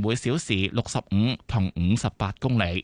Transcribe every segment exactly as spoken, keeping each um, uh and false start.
每小時六十五同五十八公里。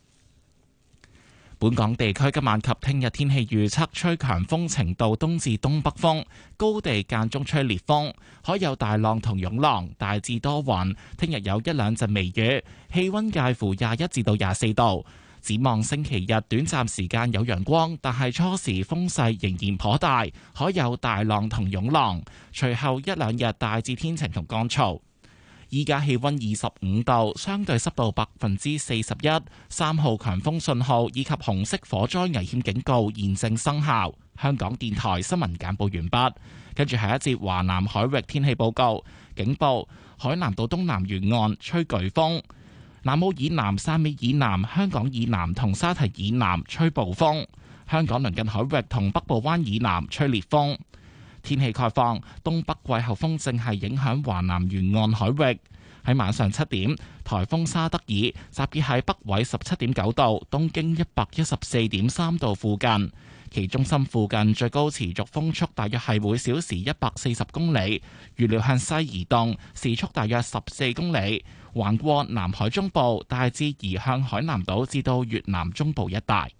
本港地區今晚及聽日天氣預測吹強風程度東至東北風，高地間中吹烈風，海有大浪同湧浪，大致多雲。聽日有一兩陣微雨，氣溫介乎廿一至到廿四度。展望星期日短暫時間有陽光，但係初時風勢仍然頗大，海有大浪同湧浪。隨後一兩日大致天晴同乾燥。依家氣溫二十五度，相對濕度百分之四十一，三號強風信號以及紅色火災危險警告現正生效。香港電台新聞簡報完畢，跟住係一節華南海域天氣報告。警報：海南島東南沿岸吹颶風，南澳以南、汕尾以南、香港以南同沙堤以南吹暴風，香港鄰近海域同北部灣以南吹烈風。天氣概況，東北季候風正係影響華南沿岸海域。喺晚上七點，颱風沙德爾集結喺北緯十七點九度、東經一百一十四點三度附近，其中心附近最高持續風速大約係每小時一百四十公里，預料向西移動，時速大約十四公里，橫過南海中部，大致移向海南島至到越南中部一帶。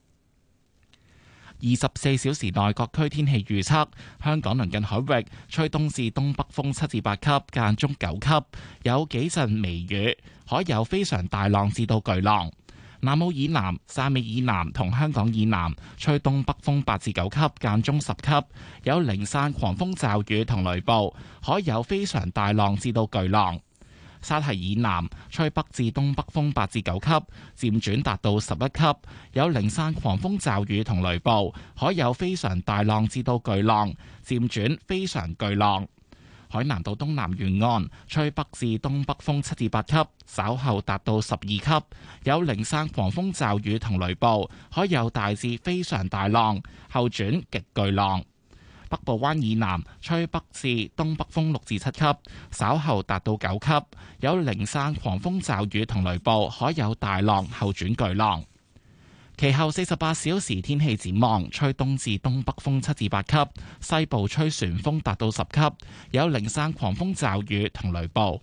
二十四小時內各區天氣預測：香港鄰近海域吹東至東北風七至八級，間中九級，有幾陣微雨，海有非常大浪至到巨浪。南澳以南、汕尾以南同香港以南吹東北風八至九級，間中十級，有零散狂風驟雨同雷暴，海有非常大浪至到巨浪。沙堤以南吹北至東北風八至九級，漸轉達到十一級，有零散狂風驟雨同雷暴，海有非常大浪至到巨浪，漸轉非常巨浪。海南島東南沿岸吹北至東北風七至八級，稍後達到十二級，有零散狂風驟雨同雷暴，海有大至非常大浪，後轉極巨浪。北部灣以南吹北至東北風六至七級，稍後達到九級，有零散狂風驟雨同雷暴，海有大浪，後轉巨浪。其後四十八小時天氣展望，吹東至東北風七至八級，西部吹旋風達到十級，有零散狂風驟雨同雷暴。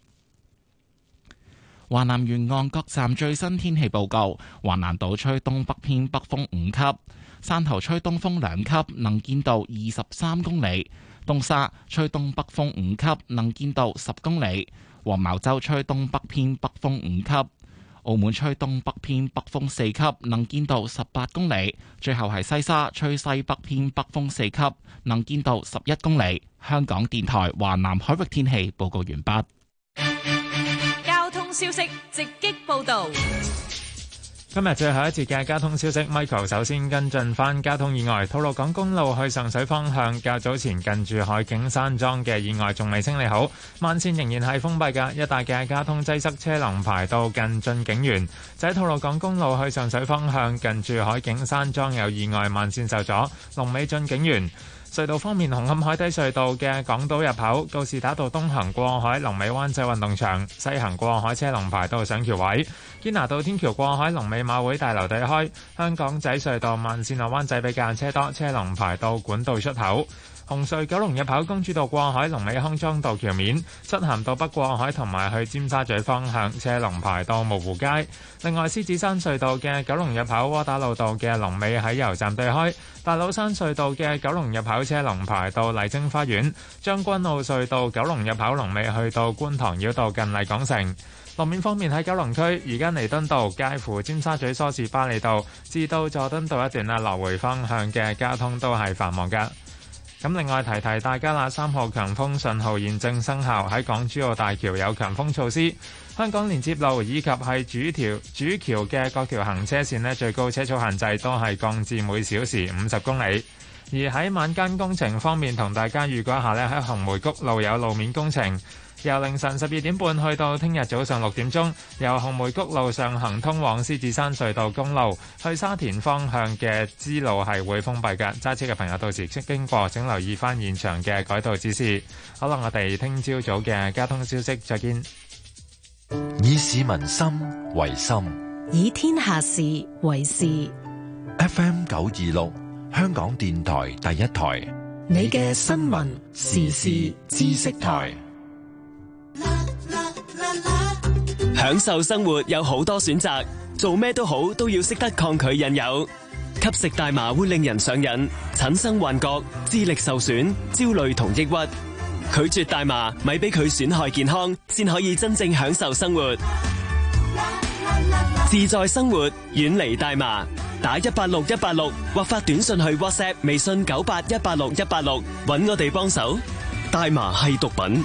華南沿岸各站最新天氣報告：華南島吹東北偏北風五級。汕頭吹東風兩級，能見度二十三公里；東沙吹東北風五級，能見度十公里；黃茅洲吹東北偏北風五級；澳門吹東北偏北風四級，能見度十八公里；最後係西沙吹西北偏北風四級，能見度十一公里。香港電台華南海域天氣報告完畢。 交通消息直擊報道。 今日最後一節嘅交通消息 ，Michael 首先跟進返交通意外。吐露港公路去上水方向，較早前近住海景山莊嘅意外仲未清理好，慢線仍然係封閉嘅，一帶嘅交通擠塞，車龍排到近駿景園。就喺吐露港公路去上水方向，近住海景山莊有意外，慢線受阻，龍尾駿景園。隧道方面，紅磡海底隧道嘅港島入口告士打道東行過海，龍尾灣仔運動場；西行過海車龍排到上橋位。堅拿道天橋過海，龍尾馬會大樓對開。香港仔隧道慢線落灣仔比較車多，車龍排到管道出口。紅隧九龍入口公主道過海，龍尾康莊道橋面；漆咸道北過海同埋去尖沙咀方向，車龍排到蕪湖街。另外，獅子山隧道嘅九龍入口窩打老道嘅龍尾喺油站對開；大老山隧道嘅九龍入口車龍排到麗晶花園；將軍澳隧道九龍入口龍尾去到觀塘繞道近麗港城。路面方面喺九龍區，而家彌敦道介乎尖沙咀梳士巴利道至到佐敦道一段啊，來回方向嘅交通都係繁忙㗎。咁另外提提大家啦，三號強風信號現正生效，喺港珠澳大橋有強風措施。香港連接路以及係主條主橋嘅各條行車線呢，最高車速限制都係降至每小時五十公里。而喺晚間工程方面，同大家預告一下呢，喺紅梅谷路有路面工程。由凌晨十二點半去到聽日早上六點鐘，由紅梅谷路上行通往獅子山隧道公路去沙田方向嘅支路係會封閉嘅，揸車嘅朋友到時即經過請留意翻現場嘅改道指示。好啦，我哋聽朝早嘅交通消息再見。 以市民心為心， 以天下事為事。 F M 九二六香港電台第一台， 你嘅新聞時事知識台。 享受生活有好多選擇，做咩都好都要識得抗拒引誘。吸食大麻會令人上癮，產生幻覺、智力受損、焦慮同抑鬱。拒絕大麻，咪俾佢損害健康，先可以真正享受生活。自在生活，遠離大麻。打一八六一八六或發短信去 WhatsApp、微信九八一八六一八六，搵我哋幫手。大麻係毒品。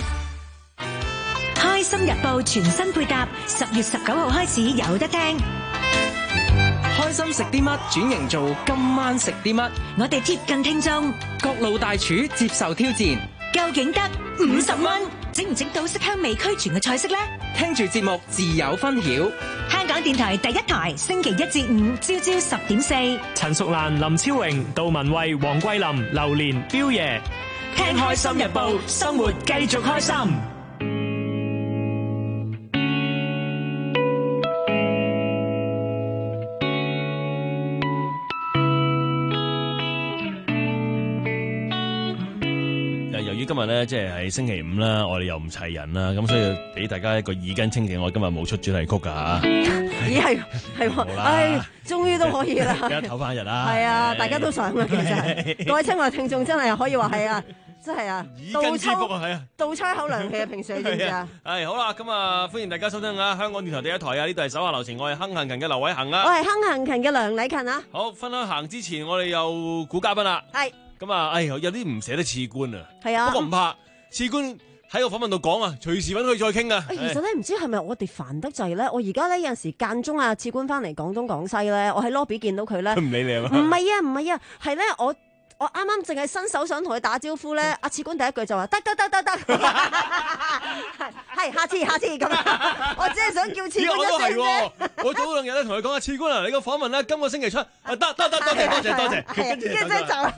開心日報全新配搭，十月十九號開始有得聽。 開心食啲乜轉型做今晚食啲乜？ 我哋貼近聽眾， 各路大廚接受挑戰， 究竟得五十蚊整唔整到色香味俱全嘅菜式呢？ 聽住節目自有分曉。 香港電台第一台，星期一至五朝朝十點四。 陳淑蘭、林超榮、杜文慧、黃桂林、榴蓮、彪爺， 聽開心日報，生活繼續開心。 今日咧即係係星期五啦，我哋又唔齊人啦，咁所以俾大家一個耳根清淨。我今日冇出主題曲噶吓， 咦係係喎，唉，終於都可以啦， 而家唞翻日啦， 係啊，大家都想啊，其實各位親愛聽眾真係可以話係啊，真係啊， 耳根之福啊，係啊， 倒抽口涼氣啊，平時你知唔知啊？ 係好啦，咁啊歡迎大家收聽啊香港電台第一台啊，呢度係手下留情，我係亨行勤嘅劉偉恒啊， 我係亨行勤嘅梁禮勤啊。 好，分開行之前，我哋又估嘉賓啦， 係。 咁啊，哎，有啲唔捨得賜官啊， 係啊， 不過唔怕，賜官喺個訪問度講啊，隨時揾佢再傾啊。 其實咧，唔知係咪我哋煩得滯咧？我而家咧有陣時間中啊，賜官翻嚟廣東廣西咧，我喺 lobby 見到佢咧， 佢唔理你啊嘛？ 唔係啊，唔係啊，係咧我。我啱啱淨係伸手想同佢打招呼咧，阿賜官第一句就話得得得得得，係下次下次咁，我只係想叫賜官一聲啫。 我早兩日咧同佢講啊，賜官啊，你個訪問咧今個星期出，啊得得得，多謝多謝多謝， 跟住跟住就走。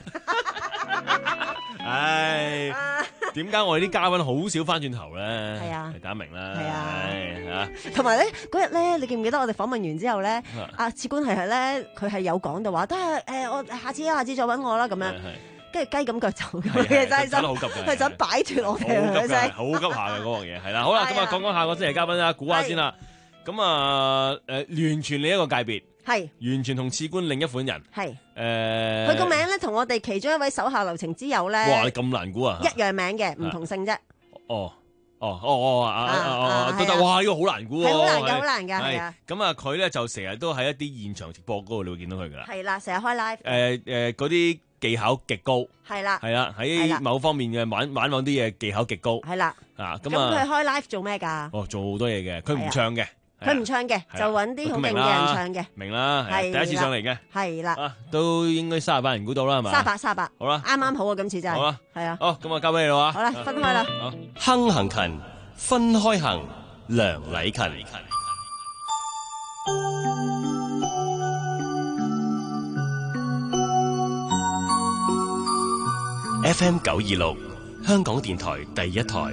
唉，點解我哋啲嘉賓好少翻轉頭咧？ 係啊， 大家明啦。 係啊， 嚇。 同埋咧嗰日咧，你記唔記得我哋訪問完之後咧，阿賜官係係咧，佢係有講到話，得誒我下次下次再揾我啦咁樣。跟住雞咁腳走嘅，真係真係想擺脫我哋， 好急嘅，好急下嘅嗰個嘢係啦。好啦，咁啊講講下個星期嘉賓啦，估下先啦。咁啊誒，完全另一個界別，係完全同賜官另一款人，係誒。佢個名咧同我哋其中一位手下留情之友咧， 哇！你咁難估啊？ 一樣名嘅，唔同姓啫。 哦哦哦哦啊都得，哇！呢個好難估喎， 係好難嘅，好難嘅，係啊。 咁啊，佢咧就成日都喺一啲現場直播嗰度，你會見到佢噶啦。 係啦，成日開 live。 誒誒，嗰啲。技巧極高， 係啦， 係啦，喺某方面嘅玩玩嗰啲嘢技巧極高， 係啦， 啊咁啊，咁佢開 live 做咩㗎？ 哦，做好多嘢嘅，佢唔唱嘅， 佢唔唱嘅，就揾啲好勁嘅人唱嘅， 明啦，係第一次上嚟嘅， 係啦， 啊，都應該三十八人估到啦，係嘛？ 三八三八， 好啦， 啱啱好啊，今次真係， 好啦， 係啊， 好，咁啊交俾你啦， 好啦，分開啦， 亨行勤，分開行，梁禮勤。F M 九二六，香港電台第一台，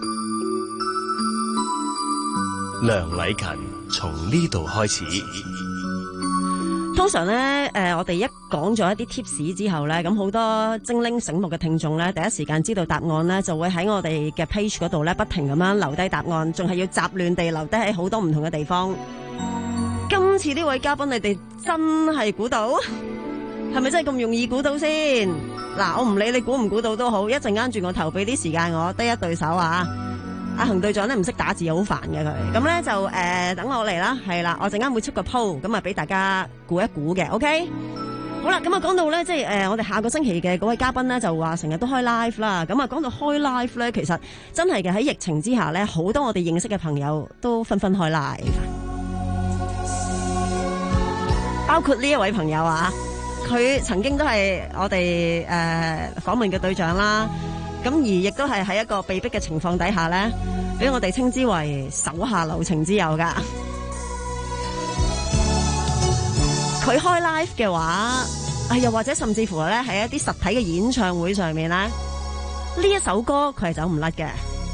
梁禮勤從呢度開始。 通常咧，誒、呃，我哋一講咗一啲 tips 之後咧，咁好多精靈醒目嘅聽眾咧，第一時間知道答案咧，就會喺我哋嘅 page 嗰度咧，不停咁樣留低答案，仲係要雜亂地留低喺好多唔同嘅地方。今次呢位嘉賓，你哋真係估到？係咪真係咁容易估到先？嗱，我唔理你估唔估到都好，一陣間轉個頭俾啲時間我，得一對手啊！阿恒隊長咧唔識打字，好煩嘅佢，咁咧就誒、呃、等我嚟啦，係啦，我陣間會出個 poll，咁啊俾大家估一估嘅 ，OK？ 好啦，咁啊講到咧，即係誒、呃、我哋下個星期嘅嗰位嘉賓咧就話成日都開 live 啦，咁啊講到開 live 咧，其實真係嘅喺疫情之下咧，好多我哋認識嘅朋友都紛紛開 live，包括呢一位朋友啊。佢曾經都係我哋誒訪問嘅對象啦，咁而亦都係喺一個被逼嘅情況底下咧，俾我哋稱之為手下留情之友噶。佢開 live 嘅話，啊又或者甚至乎咧喺一啲實體嘅演唱會上面咧，呢一首歌佢係走唔甩嘅。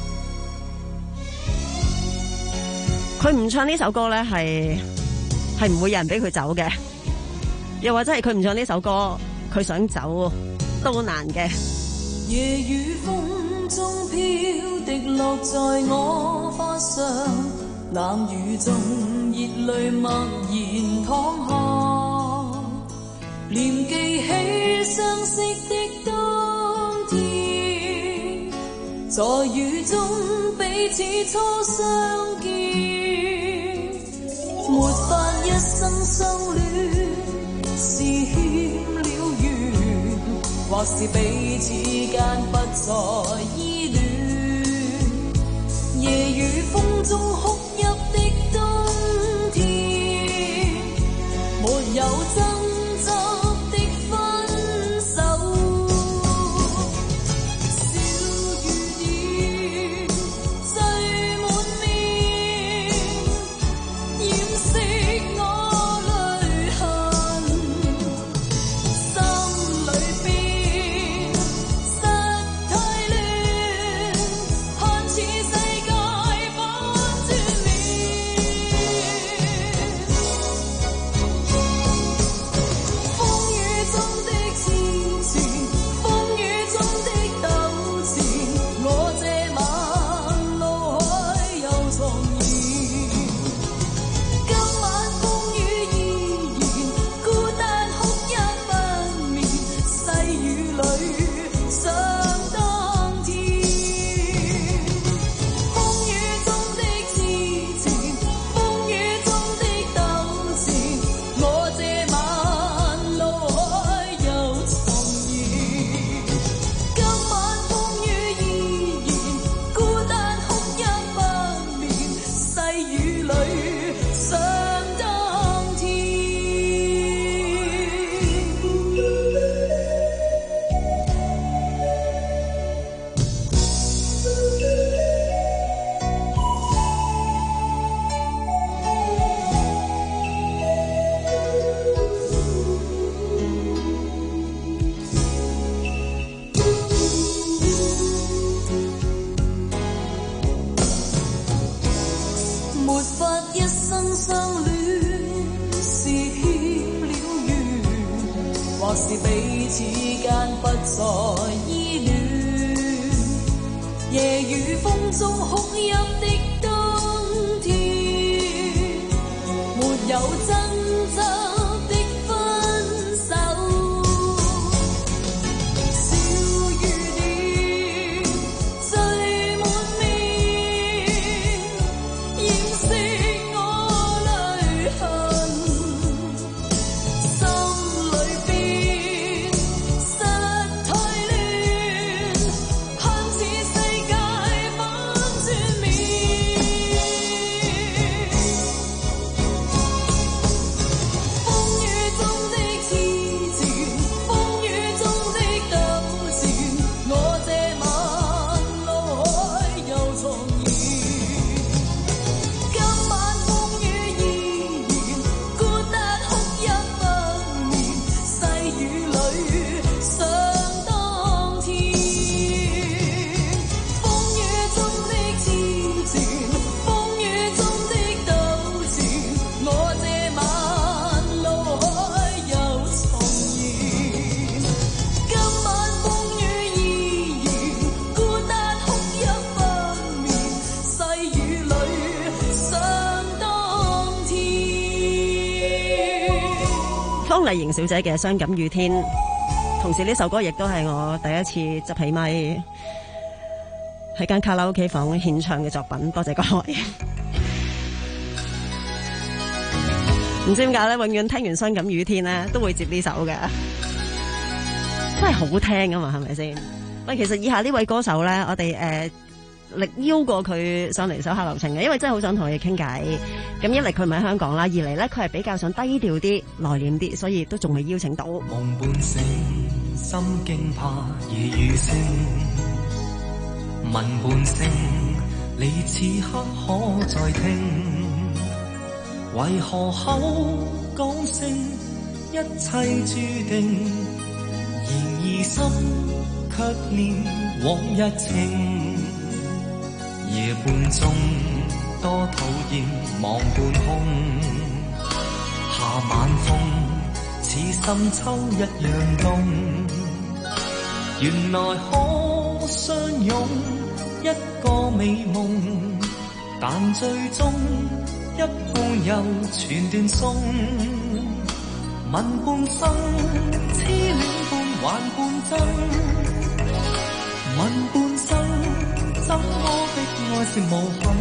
佢唔唱呢首歌咧，係係唔會有人俾佢走嘅。又或者係佢唔唱呢首歌，佢想走都難嘅。 夜雨風中飄滴落在我髮上， 冷雨中熱淚默然淌下，念記起相識的當天，在雨中彼此初相見，沒法一生相戀，是欠了緣，或是彼此間不再依戀，夜雨風中哭泣的冬天，沒有爭執的分手，小雨點綴滿面，掩飾我淚痕，心裏邊失退亂，看似世界反轉或是彼此間不再依戀，夜雨風中哭泣的冬天，沒有爭執的分手，小雨點綴滿面，掩飾我淚痕，心裏邊失退亂，看似世界反轉面，風雨中的痴纏，風雨中的糾纏，我這晚怒海又重現，今晚風雨依然，孤單哭泣不眠，細雨裏想當天，風雨中的痴纏，風雨中的糾纏，我這晚怒海又重現，今晚風雨依然，孤單哭泣不眠，細雨裏想當天。 方麗瑩小姐嘅《傷感雨天》，同時呢首歌亦都係我第一次執起咪喺間卡拉 OK 房獻唱嘅作品，多謝各位。唔知點解咧，永遠聽完《傷感雨天》咧，都會接呢首嘅，都係好聽啊嘛，係咪先？喂，其實以下呢位歌手咧，我哋誒、呃、力邀過佢上嚟手下留情嘅，因為真係好想同佢傾偈。咁一嚟佢唔喺香港啦，二嚟咧佢係比較想低調啲、內斂啲，所以都仲未邀請到。 夢半醒，心驚怕夜雨聲，聞半聲，你此刻可再聽？為何口講聲一切注定，然而心卻念往日情。夜半鐘多討厭望半空，夏晚風似深秋一樣凍，原來可相擁一個美夢， 但最終一半又全斷送。問半生，痴戀半還半真。問半生，怎麼的愛是無憾？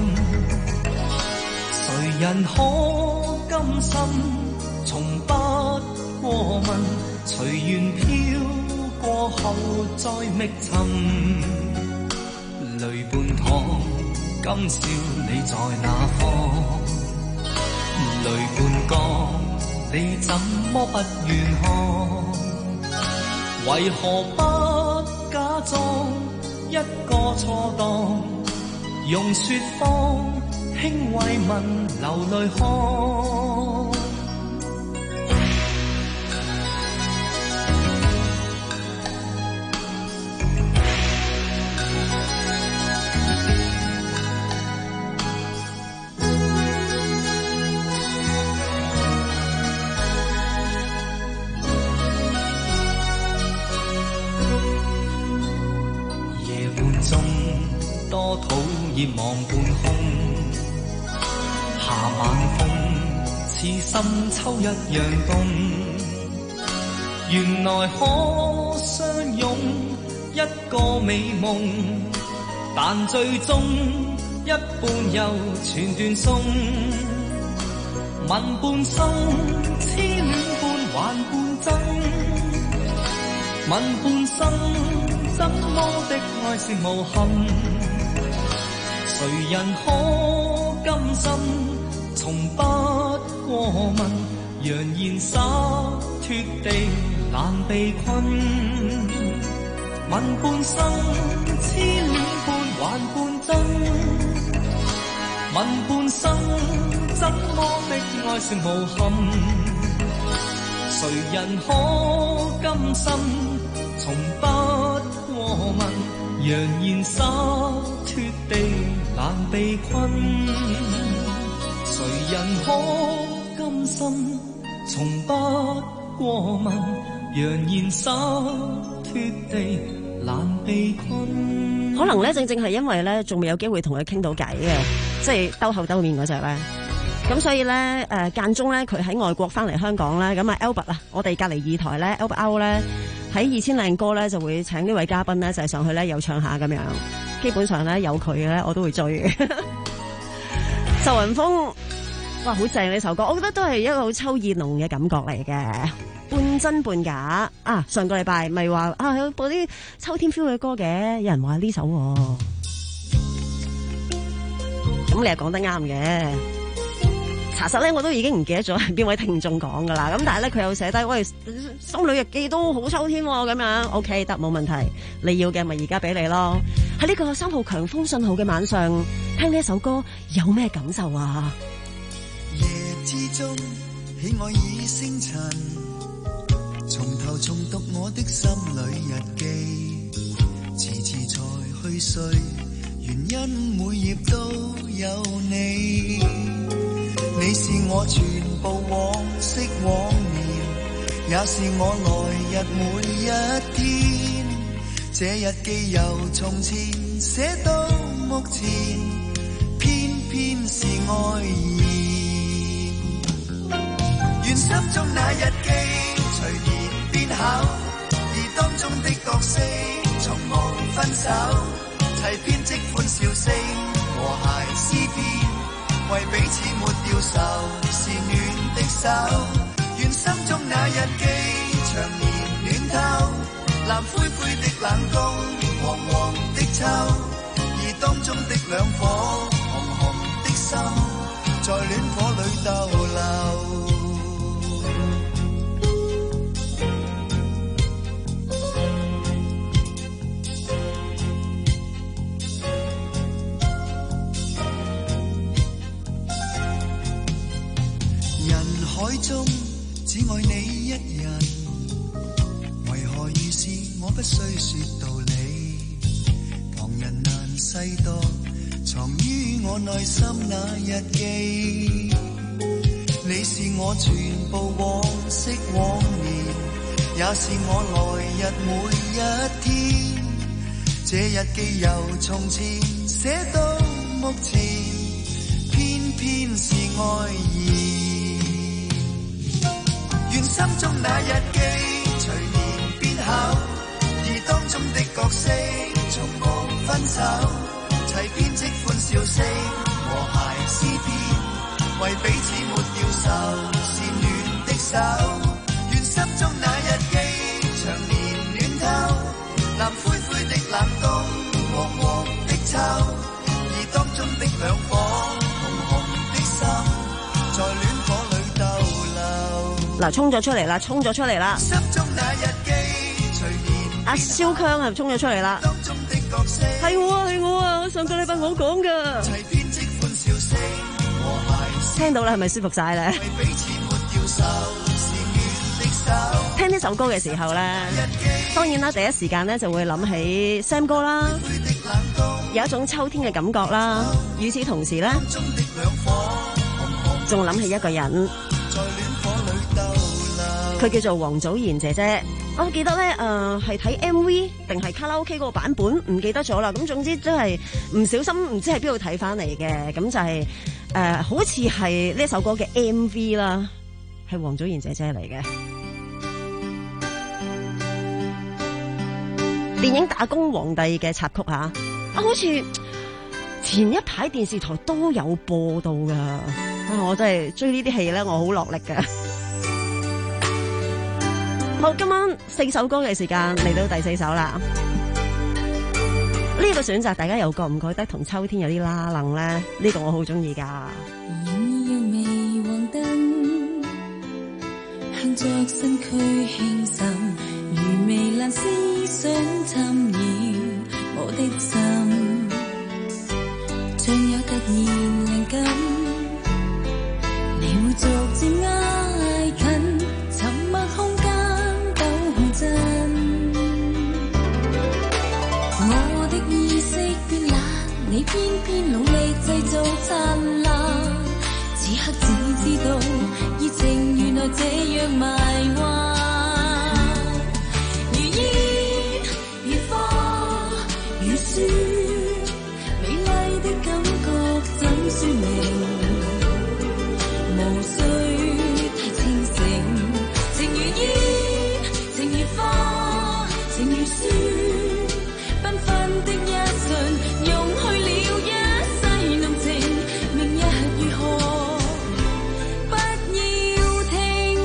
誰人可甘心？從不過問，隨緣飄過後再覓尋。淚半淌，今宵你在哪方？淚半江，你怎麼不願看？為何不假裝一個錯當？用説謊輕慰問流淚看。多討厭望半空，夏晚風似深秋一樣凍。原來可相擁一個美夢，但最終一半又全斷送。問半生，痴戀半還半真。問半生，怎麼的愛是無憾？誰人可甘心？從不過問，揚言灑脫地難被困。問半生，痴戀半還半真。問半生，怎麼的愛是無憾？誰人可甘心？從不過問，揚言灑脫地難被困。誰人可甘心？從不過問，揚言灑脫地難被困。 可能咧，正正係因為咧，仲未有機會同佢傾到偈嘅，即係兜口兜面嗰隻咧。咁所以咧，誒、呃、間中咧，佢喺外國翻嚟香港咧，咁啊 Albert 啊，我哋隔離二台咧 Albert Out 咧，喺二千靚歌咧就會請呢位嘉賓咧就係、是、上去咧又唱下咁樣。基本上咧有佢嘅咧我都會追嘅。周雲峰，哇好正呢首歌，我覺得都係一個好秋意濃嘅感覺嚟嘅，半真半假啊！上個禮拜咪話啊有播啲秋天 feel 嘅歌嘅，有人話呢首、啊，咁你又講得啱嘅。查實咧我都已經唔記得咗係邊位聽眾講噶啦，咁但係咧佢又寫低喂心裏日記都好秋天咁、啊、樣 ，OK 得冇問題，你要嘅咪而家俾你咯。喺呢個三號強風信號嘅晚上，聽呢一首歌有咩感受啊？ 夜之中，喜愛已星塵，從頭重讀我的心裏日記，遲遲才去睡，原因每頁都有你。你是我全部往昔往年，也是我來日每一天。這日記由從前寫到目前，偏偏是愛意。願心中那日記隨年變厚，而當中的角色從無分手，齊編織歡笑聲和諧詩篇。為彼此沒掉愁，是暖的手。願心中那日記長年暖透，藍灰灰的冷宮，黃黃的秋，而當中的兩顆紅紅的心，在戀火裏逗留。海中只愛你一人，為何遇事我不需說道理？旁人難細讀，藏於我內心那日記。你是我全部往昔往年，也是我來日每一天。這日記由從前寫到目前， 偏是愛意。願心中那日記隨年變厚，而當中的角色從無分手，齊編織歡笑聲和諧詩篇，為彼此沒要愁，是暖的手。願心中那日記長年暖透，藍灰灰的冷冬，黃黃的秋，而當中的兩顆紅紅的心，在戀火裏逗留。 嗱，衝咗出嚟啦，衝咗出嚟啦！ 心中那日記隨年阿蕭強係衝咗出嚟啦！ 當中的角色係我啊，係我啊！上個禮拜我講㗎。 齊編織歡笑聲和諧。 聽到啦，係咪舒服晒咧？ 為彼此沒要愁，是暖的手。 聽呢首歌嘅時候咧，當然啦，第一時間咧就會諗起 Sam 哥啦，有一種秋天嘅感覺啦。與此同時咧，仲諗起一個人，佢叫做王祖賢姐姐。我記得咧，誒係睇 M V 定係卡拉 OK 嗰個版本，唔記得咗啦。咁總之真係唔小心，唔知喺邊度睇翻嚟嘅。咁就係、是、誒、呃，好似係呢首歌嘅 M V 啦，係王祖賢姐姐嚟嘅。電影《打工皇帝》嘅插曲吓，啊，好似前一排電視台都有播到噶。啊，我真係追呢啲戲咧，我好落力噶。好，今晚四首歌嘅時間嚟到第四首啦。呢、這個選擇大家又覺唔覺得同秋天有啲拉楞咧？呢、這個我好中意噶。 豔陽微黃燈，向着身軀輕滲，如微藍思想侵擾我的心，將有突然靈感，你會逐漸挨近，沉默空間都好真。我的意識變冷，你偏偏努力製造燦爛，此刻只知道熱情原來這樣迷幻。美麗的感覺怎說明？無需太清醒，情如煙，情如花，情如雪，繽紛的一瞬，溶去了一世濃情。明日如何？不要停。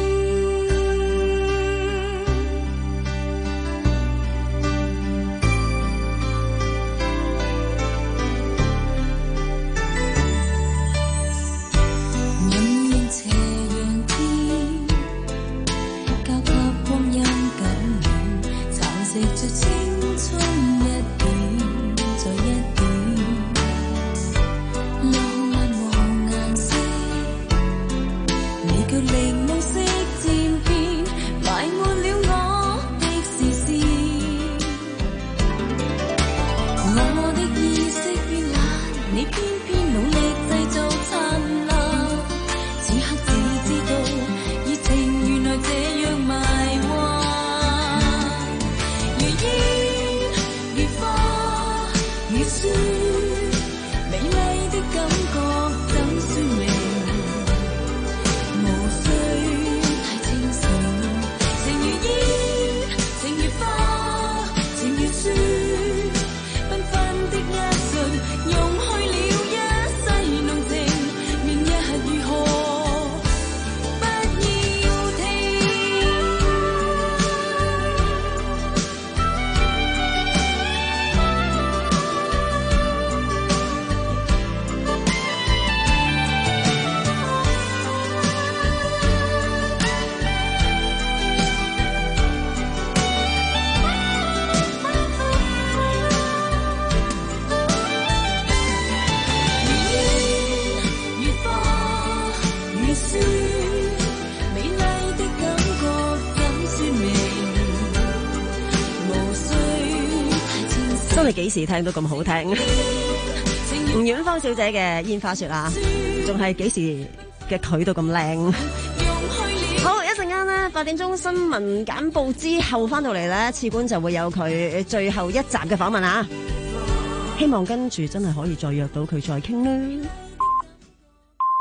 你幾時聽到咁好聽？吳婉芳小姐嘅煙花雪啊，仲係幾時嘅佢都咁靚？好，一陣間呢，八點鐘新聞簡報之後翻到嚟咧，次官就會有佢最後一集嘅訪問啊！希望跟住真係可以再約到佢再傾啦。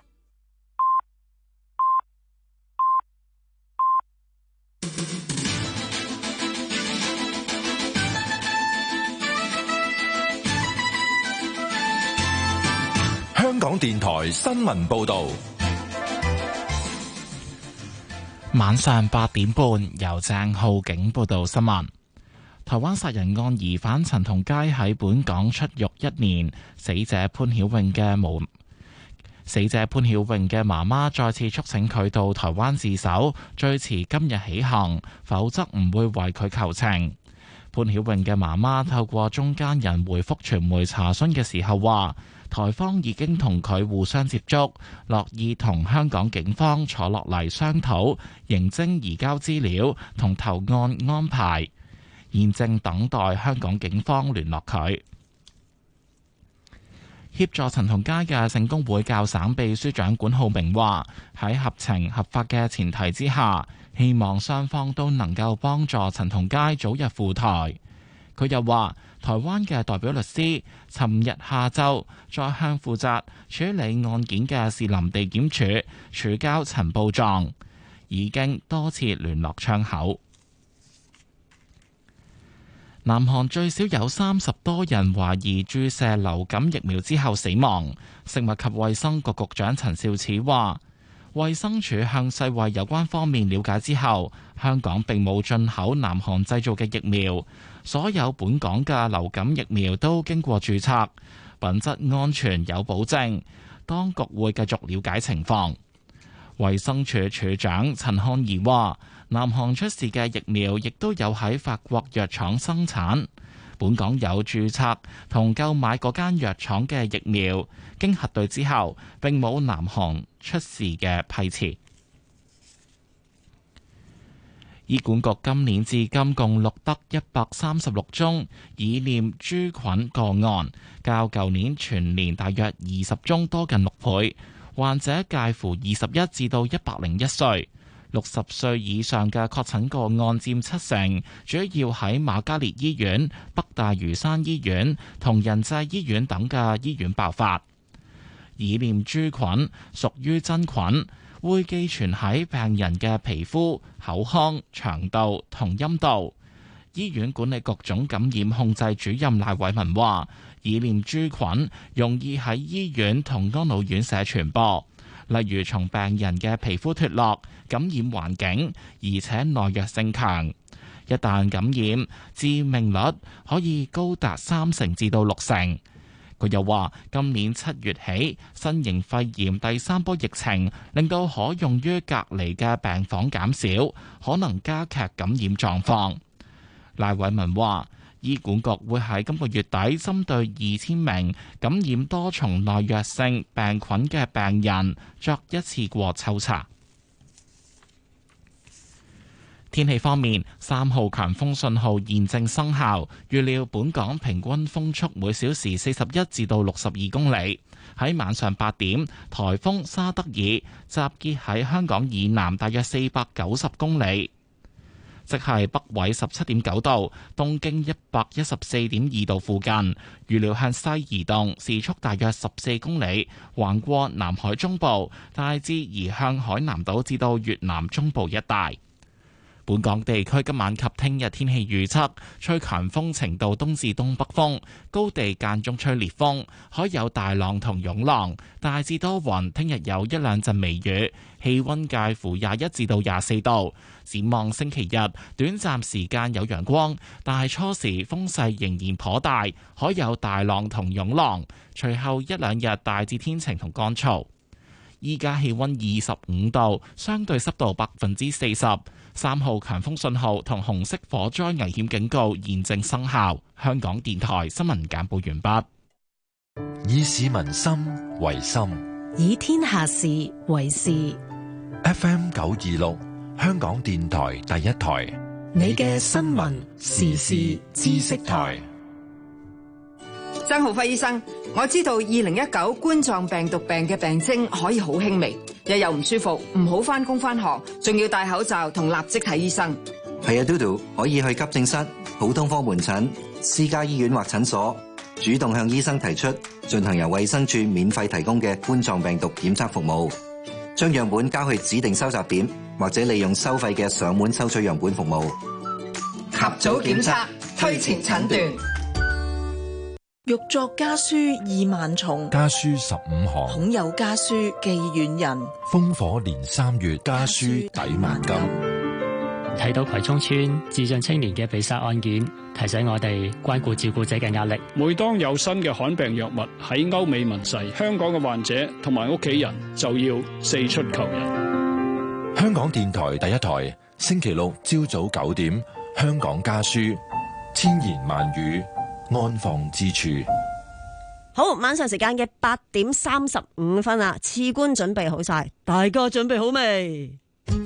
電台新聞報道。 晚上八點半，由鄭浩景報道新聞。台灣殺人案疑犯陳同佳喺本港出獄一年，死者潘曉穎嘅無死者潘曉穎嘅媽媽再次促請佢到台灣自首，最遲今日起行，否則唔會為佢求情。潘曉穎嘅媽媽透過中間人回覆傳媒查詢嘅時候話，台方已經同佢互相接觸，樂意同香港警方坐落嚟商討刑偵移交資料同投案安排，現正等待香港警方聯絡佢。協助陳同佳嘅聖公會教省秘書長管浩明話，喺合情合法嘅前提之下，希望雙方都能夠幫助陳同佳早日赴台。佢又話，台灣嘅代表律師尋日下晝再向負責處理案件嘅士林地檢署署交陳報狀，已經多次聯絡窗口。南韓最少有三十多人懷疑注射流感疫苗之後死亡。食物及衛生局局長陳肇始話，衛生署向世衛有關方面了解之後，香港並冇進口南韓製造嘅疫苗，所有本港嘅流感疫苗都經過註冊，品質安全有保證。當局會繼續了解情況。衛生署署長陳漢儀話，南韓出事嘅疫苗亦都有喺法國藥廠生產，本港有註冊同購買嗰間藥廠嘅疫苗，經核對之後並冇南韓出事嘅批次。醫管局今年至今共錄得一百三十六宗耳念珠菌個案，較舊年全年大約二十宗多近六倍，患者介乎二十一至到一百零一歲。六十歲以上嘅確診個案佔七成，主要喺瑪嘉烈醫院、北大嶼山醫院同仁濟醫院等嘅醫院爆發。耳念珠菌屬於真菌，會寄存喺病人嘅皮膚、口腔、腸道同陰道。醫院管理局總感染控制主任賴偉文話，耳念珠菌容易喺醫院同安老院舍傳播，例如從病人嘅皮膚脫落、感染環境，而且耐藥性強。一旦感染，致命率可以高達三成至到六成。佢又話，今年七月起，新型肺炎第三波疫情令到可用於隔離嘅病房減少，可能加劇感染狀況。賴偉文話，醫管局會喺今個月底針對二千名感染多重耐藥性病菌嘅病人作一次過抽查。天氣方面，三號強風信號現正生效，預料本港平均風速每小時四十一至到六十二公里。喺晚上八點，颱風沙德爾集結喺香港以南大約四百九十公里，即係北緯十七點九度、東經一百一十四點二度附近，預料向西移動，時速大約十四公里，橫過南海中部，大致移向海南島至到越南中部一帶。本港地區今晚及聽日天氣預測，吹強風程度東至東北風，高地間中吹烈風，海有大浪同湧浪，大致多雲，聽日有一兩陣微雨，氣溫介乎廿一至到廿四度。展望星期日，短暫時間有陽光，但係初時風勢仍然頗大，海有大浪同湧浪，隨後一兩日大致天晴同乾燥。依家氣溫二十五度，相對濕度百分之四十。三號強風信號同紅色火災危險警告現正生效。香港電台新聞簡報完畢。 以市民心為心， 以天下事為事。 F M 九二六，香港電台第一台， 你嘅新聞時事知識台。 曾浩輝醫生，我知道二零一九冠狀病毒病嘅病徵可以好輕微，日又唔舒服，唔好返工返學，仲要戴口罩同立即睇醫生。 係啊，嘟嘟可以去急症室、普通科門診、私家醫院或診所，主動向醫生提出進行由衛生署免費提供嘅冠狀病毒檢測服務，將樣本交去指定收集點，或者利用收費嘅上門收取樣本服務。 及早檢測，推前診斷。 欲作家書意萬重， 家書十五行， 恐有家書寄遠人。 烽火連三月，家書抵萬金。 睇到葵涌村智障青年嘅被殺案件，提醒我哋關顧照顧者嘅壓力。 每當有新嘅罕病藥物喺歐美問世，香港嘅患者同埋屋企人就要四出求人。 香港電台第一台，星期六朝早九點，香港家書，千言萬語，安放之處。 好，晚上時間嘅八點三十五分啦，次官準備好晒，大家準備好未？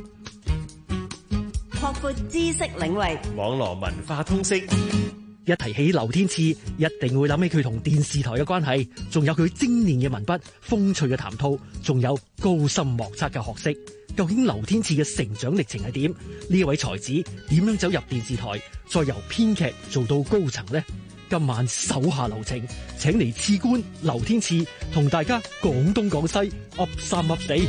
擴闊知識領域， 網絡文化通識。 一提起劉天賜，一定會諗起佢同電視台嘅關係，仲有佢精煉嘅文筆、風趣嘅談吐，仲有高深莫測嘅學識。究竟劉天賜嘅成長歷程係點？呢位才子點樣走入電視台，再由編劇做到高層呢？今晚手下留情，請嚟次官劉天賜同大家講東講西，噏三噏四。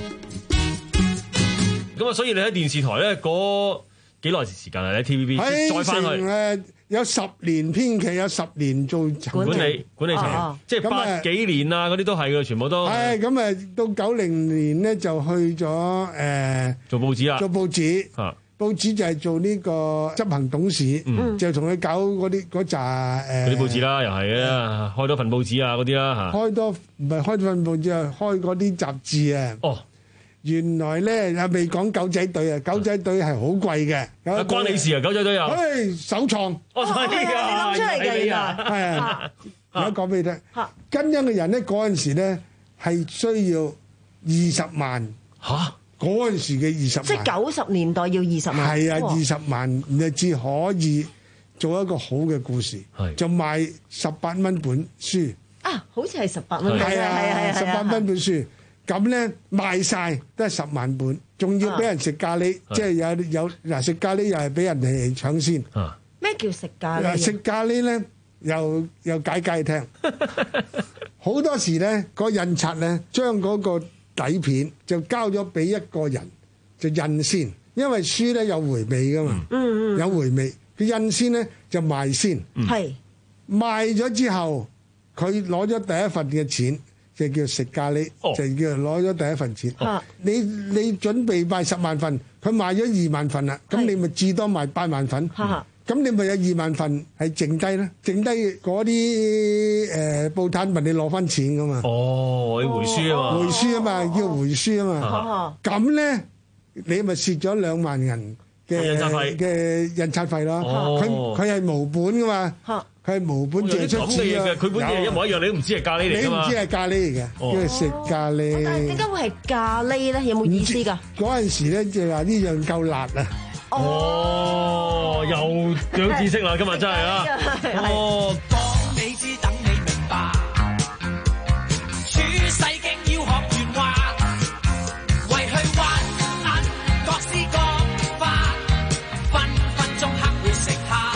咁啊，所以你喺電視台咧嗰幾耐時間啊？喺 T V B 再翻去誒有十年編劇，有十年做管理管理層，哦、即係八幾年啊嗰啲都係嘅，全部都係咁誒。到九零年咧就去咗誒、呃、 做報紙啦， 做報紙啊。報紙就係做呢個執行董事，嗯、就同佢搞嗰啲嗰扎誒嗰啲報紙啦，又係啊，開多份報紙啊嗰啲啦嚇。 開多唔係開多份報紙啊，開嗰啲雜誌啊。哦。原來咧又未講狗仔隊啊，狗仔隊係好貴嘅。 關你事啊，狗仔隊啊！ 誒，首創， 我係啊， 你諗出嚟嘅啊， 係啊，而家講俾你聽，跟音嘅人咧嗰陣時咧係需要二十萬嚇，嗰陣時嘅二十萬， 即係九十年代要二十萬， 係啊，二十萬你至可以做一個好嘅故事，就賣十八蚊本書啊，好似係十八蚊， 係啊係啊，十八蚊本書。咁咧賣晒都係十萬本，仲要俾人食咖喱，啊、即係有有嗱食咖喱又係俾人哋搶先。 咩叫食咖喱？ 食咖喱咧又又解解聽，好多時咧、個印刷咧將嗰個底片就交咗俾一個人就印先，因為書咧有回味噶嘛，嗯嗯、有回味，佢印先咧就賣先，係、嗯、賣咗之後佢攞咗第一份嘅錢。就叫食咖喱，哦、就叫攞咗第一份錢。哦、你你準備賣十萬份，佢賣咗二萬份啦，咁是你咪至多賣八萬份。咁、嗯、你咪有二萬份係剩低啦，剩低嗰啲誒報攤問你攞翻錢噶嘛。哦，你回書啊嘛，回書啊嘛，叫回書啊嘛。咁咧、啊、你咪蝕咗兩萬人嘅印刷費嘅印刷費咯。佢佢係無本噶嘛。啊佢係無本借出資啊！ 佢本嘢一模一樣，你都唔知係咖喱嚟㗎嘛？ 你唔知係咖喱嚟嘅，叫食咖喱。 但係點解會係咖喱咧？有冇意思㗎？ 嗰陣時咧就話呢樣夠辣啊！ 哦，又長知識啦！今日真係啊！哦，講你知等你明白，處世經要學圓滑，為去揾銀各施各法，分分鐘黑會食下。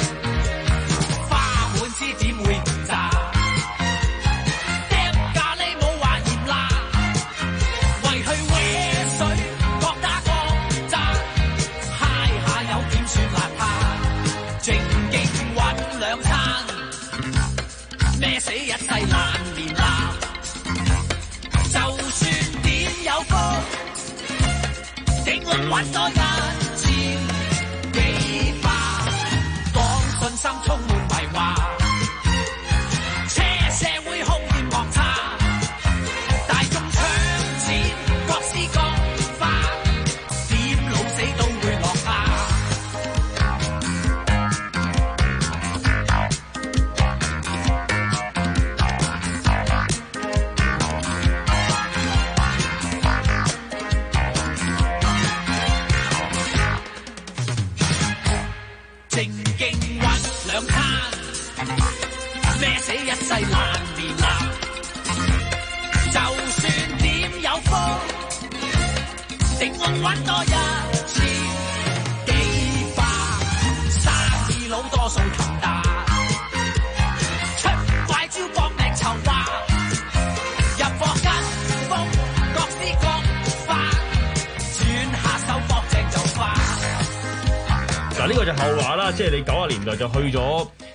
點會唔炸？碟咖喱冇話鹽辣，為去搲水各打各扎，揩下有點算邋遢，正經揾兩餐，孭死一世爛面啦。就算點有福，頂籠揾多一次幾百，講信心充滿迷惑。社會空言莫測，大眾搶錢各施各法，點老死都會落下。正經揾兩餐，孭死一世爛面啦！就算點有風，定會揾多一次幾百，生意佬多數擒達，出怪招搏命籌劃，入貨跟風各施各法，轉下手搏正就花。嗱，呢個就後話啦，即係你九十年代就去咗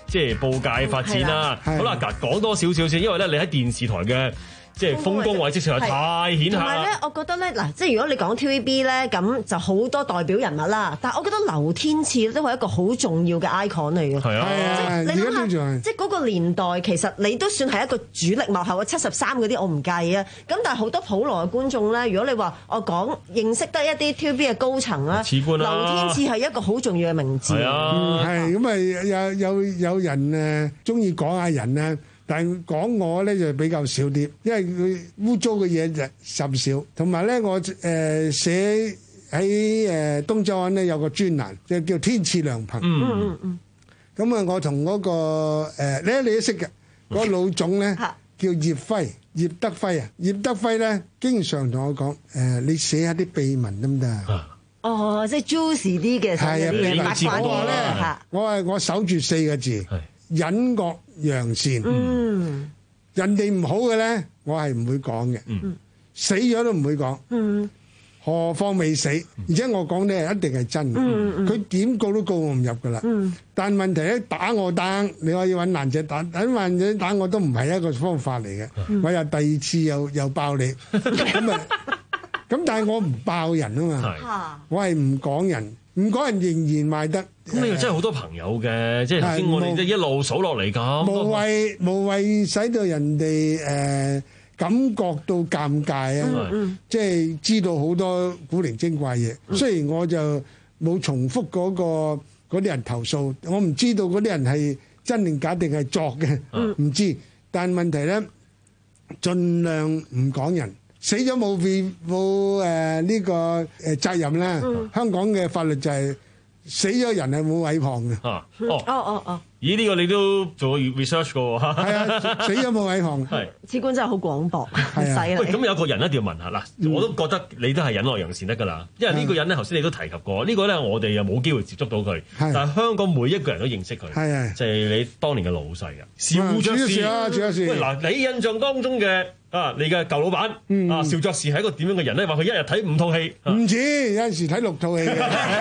即係報界發展啦。好啦，嗱講多少少先，因為咧你喺電視台嘅。即係豐功偉績實在太顯赫啦。同埋咧， 我覺得咧，嗱，即係如果你講 T V B 咧，咁就好多代表人物啦。但係我覺得劉天賜都係一個好重要嘅 icon 嚟嘅。係啊，即係你諗下，即係嗰個年代，其實你都算係一個主力幕後嘅七十三嗰啲，我唔計啊。咁但係好多普羅嘅觀眾咧，如果你話我講認識得一啲 T V B 嘅高層啦，劉天賜係一個好重要嘅名字。係啊， 係咁啊，有有有人誒中意講下人咧。但係講我咧就比較少啲，因為佢污糟嘅嘢就甚少。同埋咧，我誒、呃、寫喺誒東周刊咧有個專欄，就叫天賜良朋。嗯嗯嗯。咁啊，我同嗰、那個誒咧、呃、你都識嘅嗰、那個老總咧叫葉輝，葉德輝啊，葉德輝咧經常同我講誒、呃，你寫下啲秘聞得唔得啊？ 哦，即係 juicy 啲嘅，係啊，秘密八卦咧。 我係我守住四個字。隱惡揚善，嗯、人哋唔好嘅咧，我係唔會講嘅，嗯、死咗都唔會講，嗯、何況未死，而且我講咧一定係真嘅，佢點、嗯、告都告我唔入噶啦。嗯、但問題咧，打我打，你可以揾爛仔打，揾爛仔打我都唔係一個方法嚟嘅。嗯、我又第二次又又爆你，咁啊，咁但係我唔爆人啊嘛，是我係唔講人。唔講人仍然賣得， 咁你又真係好多朋友嘅，即係頭先我哋一路數落嚟咁。 無謂無謂使到人哋誒、呃、感覺到尷尬啊！嗯嗯、即係知道好多古靈精怪嘢。嗯、雖然我就冇重複嗰、嗰個嗰啲人投訴，我唔知道嗰啲人係真定假定係作嘅，唔、嗯、知。但問題咧，盡量唔講人。死咗冇冇誒呢個誒責任咧？嗯、香港嘅法律就係死咗人係冇毀謗嘅。 啊，哦哦哦哦。 咦？呢、呢個你都做過 research 嘅喎。係啊，死咗冇毀謗。係。 此官真係好廣博，犀利。 喂，咁有個人一定要問下嗱，嗯、我都覺得你都係隱惡揚善得㗎啦。因為呢個人咧，頭先你都提及過，呢、呢個咧我哋又冇機會接觸到佢，但係香港每一個人都認識佢。係啊，就係你當年嘅老細啊，邵爵士啊，邵爵士。喂，嗱，你印象當中嘅。啊！你嘅舊老闆、嗯、啊，邵爵士係一個點樣嘅人咧？話佢一日睇五套戲， 唔止有陣時睇六套戲嘅。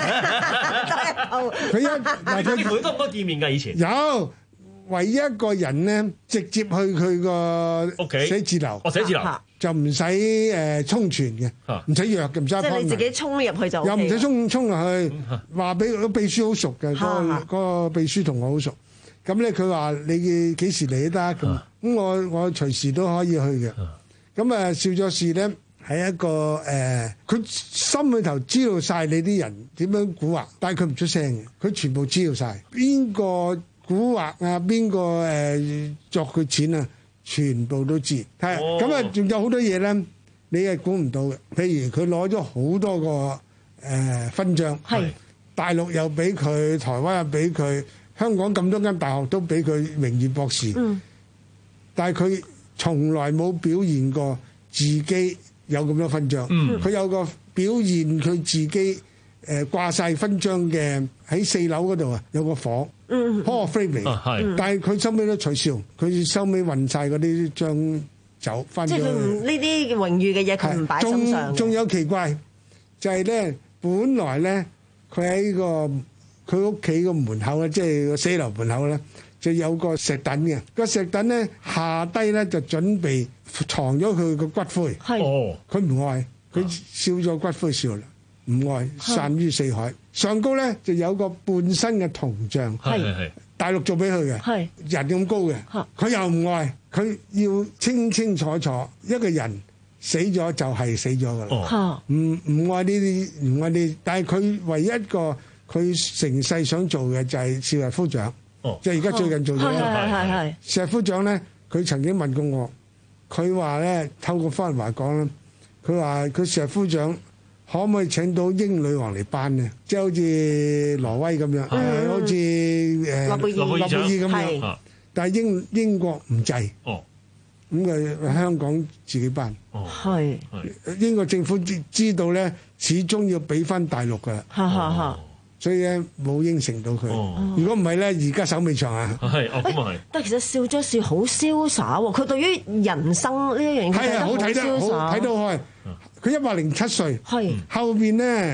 佢一嗱佢佢多唔多見面㗎？以前有唯一一個人咧，直接去佢個屋企寫字樓。 哦，寫字樓就唔使誒沖泉嘅，唔使藥嘅，唔使。即係你自己沖入去就 OK。 又唔使沖沖入去，話俾個秘書好熟嘅，嗰個嗰個秘書同我好熟。咁咧，佢話你幾時嚟都得咁，咁我我隨時都可以去嘅。咁啊，邵爵士咧係一個誒，佢、呃、心裏頭知道晒你啲人點樣蠱惑，但係佢唔出聲嘅，佢全部知道晒邊個蠱惑啊，邊個誒作佢錢啊，全部都知。係咁啊，仲有好多嘢咧，你係估唔到嘅。譬如佢攞咗好多個誒、呃、勳章，係是大陸又俾佢，台灣又俾佢。香港咁多間大學都俾佢榮譽博士，嗯、但係佢從來冇表現過自己有咁多勳章。佢、嗯、有個表現佢自己誒、呃、掛晒勳章嘅喺四樓嗰度啊，有個房 Hall of Fame 嚟，但係佢收尾都取消，佢收尾運晒嗰啲章走翻咗。即係佢唔呢啲榮譽嘅嘢，佢唔擺心上。仲有奇怪就係、是、咧，本來咧佢喺個。佢屋企個門口咧，即係個死樓門口咧，就有個石凳嘅。個石凳咧下低咧就準備藏咗佢個骨灰。係哦，佢唔愛，佢燒咗骨灰燒啦，唔愛，散於四海。上高咧就有個半身嘅銅像，係係大陸做俾佢嘅，係人咁高嘅。佢又唔愛，佢要清清楚楚一個人死咗就係死咗噶啦。唔唔愛呢啲，唔愛呢啲，但係佢唯一一個。佢成世想做嘅就係邵逸夫獎，哦、即係而家最近做咗。係係係係。邵逸夫獎咧，佢曾經問過我，佢話咧透過方逸華講啦，佢話佢邵逸夫獎可唔可以請到英女王嚟頒咧？即係好似挪威咁樣，誒、嗯、好似誒諾貝爾咁樣。是但係英英國唔制。哦。咁嘅香港自己頒。哦。係。英國政府知知道咧，始終要俾翻大陸㗎。哈哈哈。所以咧冇應承到佢。如果唔係咧，而家手尾長啊。係，哦咁啊係。但係其實邵爵士好瀟灑喎，佢對於人生呢一樣嘢睇得好瀟灑，睇得開。佢一百零七歲，係後邊咧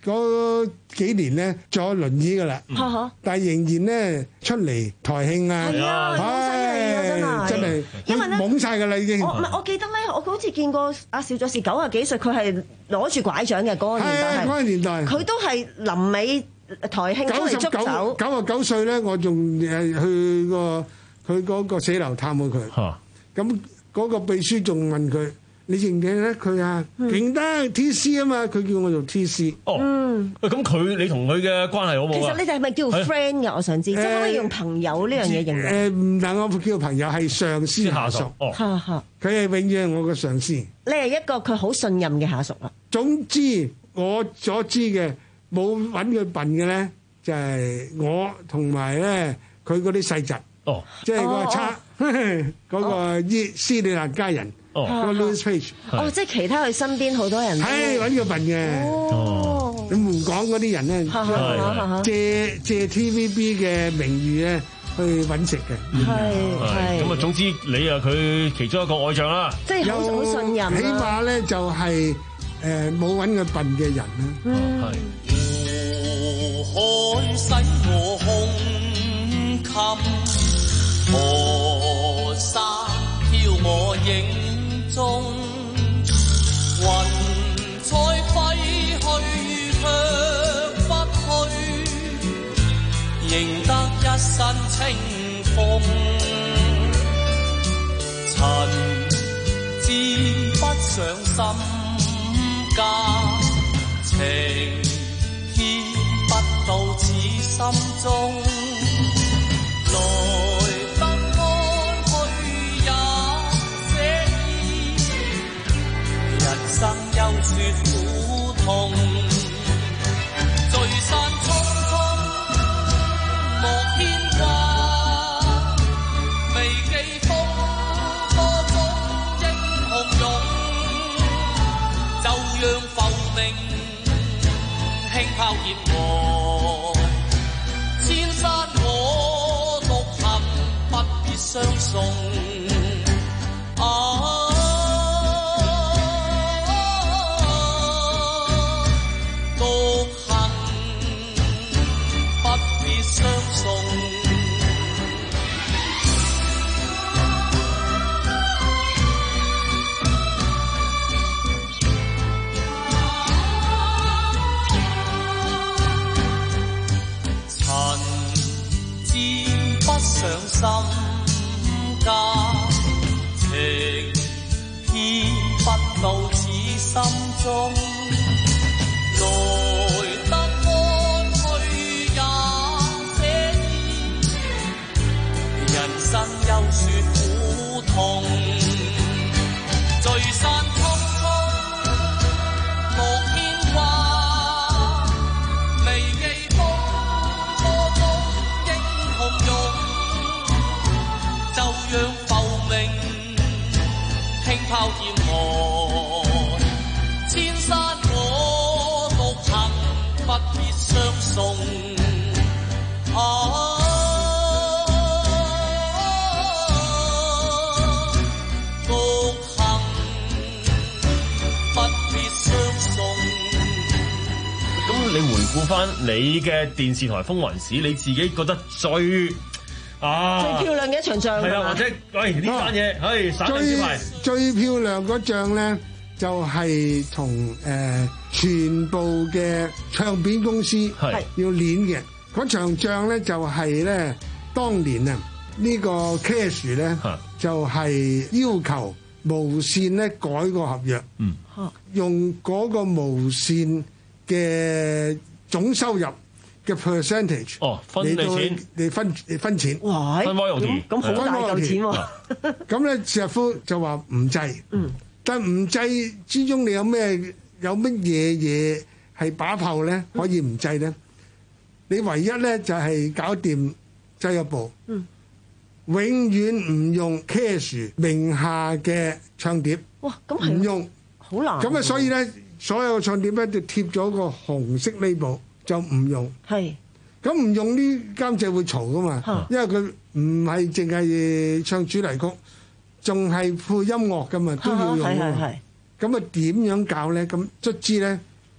嗰幾年咧坐輪椅噶啦， 嗯、 但係仍然咧出嚟台慶啊， 係啊，好犀利啊，真係， 真係， 因為咧懵晒噶啦已經。 我唔係，我記得咧，我好似見過阿邵作士九啊幾歲，佢係攞住拐杖嘅嗰個年代係， 嗰個年代佢都係臨尾台慶出嚟捉走。 九啊九歲咧，我仲誒去個佢嗰個死樓探過佢，咁嗰個秘書仲問佢。你認唔認得佢啊？認得 T C 啊嘛，佢叫我做 T C。 哦，喂，咁佢你同佢嘅關係好冇啊？ 其實你哋係咪叫 friend 㗎？我想知，即係可以用朋友呢樣嘢形容。 誒唔能夠叫朋友，係上司下屬。 哦， 佢係永遠係我嘅上司。 你係一個佢好信任嘅下屬啦。 總之我所知嘅冇揾佢笨嘅咧，就係我同埋咧佢嗰啲細侄。 哦， 即係個差嗰個伊斯里蘭家人。哦，個 Louis Page， 哦，即係其他佢身邊好多人係揾佢笨嘅。哦，你唔講嗰啲人咧，借借 T V B 嘅名譽咧去揾食嘅。 係係。 咁啊，總之你啊佢其中一個愛將啦， 即係好好信任。 起碼咧就係誒冇揾佢笨嘅人啦。 嗯。 湖海使我胸襟，河山飄我影。中雲彩揮去卻不去，仍得一身清風。塵沾不上心間，情牽不到此心中。生休說苦痛，聚散匆匆莫牽掛，未記風波中英雄勇，就讓浮名輕拋炎黃，千山我獨行，不必相送。啊上心間，情牽不到此心中，來得安去也寫意，人生休說苦痛，聚散匆匆莫牽掛，未記風波中英雄勇。就讓浮名輕拋炎寒，千山我獨行，不必相送。啊，獨行不必相送。 咁你回顧翻你嘅電視台風雲史，你自己覺得最啊！ 最漂亮嘅一場仗係啦，或者喂呢單嘢，係省定招牌。 最漂亮嗰仗咧，就係同誒全部嘅唱片公司係要練嘅嗰場仗咧，就係咧當年啊呢個 Cash 咧就係要求無線咧改個合約，嗯，用嗰個無線嘅總收入嘅 percentage 哦，分你錢， 你分你分錢， 哇， 分威用田， 咁好大嚿錢喎。 咁咧，石夫就話唔制，嗯，但唔制之中，你有咩有乜嘢嘢係把炮咧？可以唔制咧？你唯一咧就係搞掂製藥部，嗯，永遠唔用 Cash 名下嘅唱碟， 哇，咁係唔用， 好難。 咁啊，所以咧，所有唱碟咧就貼咗個紅色 label。就唔用，係咁唔用呢監製會嘈噶嘛，因為佢唔係淨係唱主題曲，仲係配音樂噶嘛，都要用。係係係。咁啊點樣教咧？咁卒之咧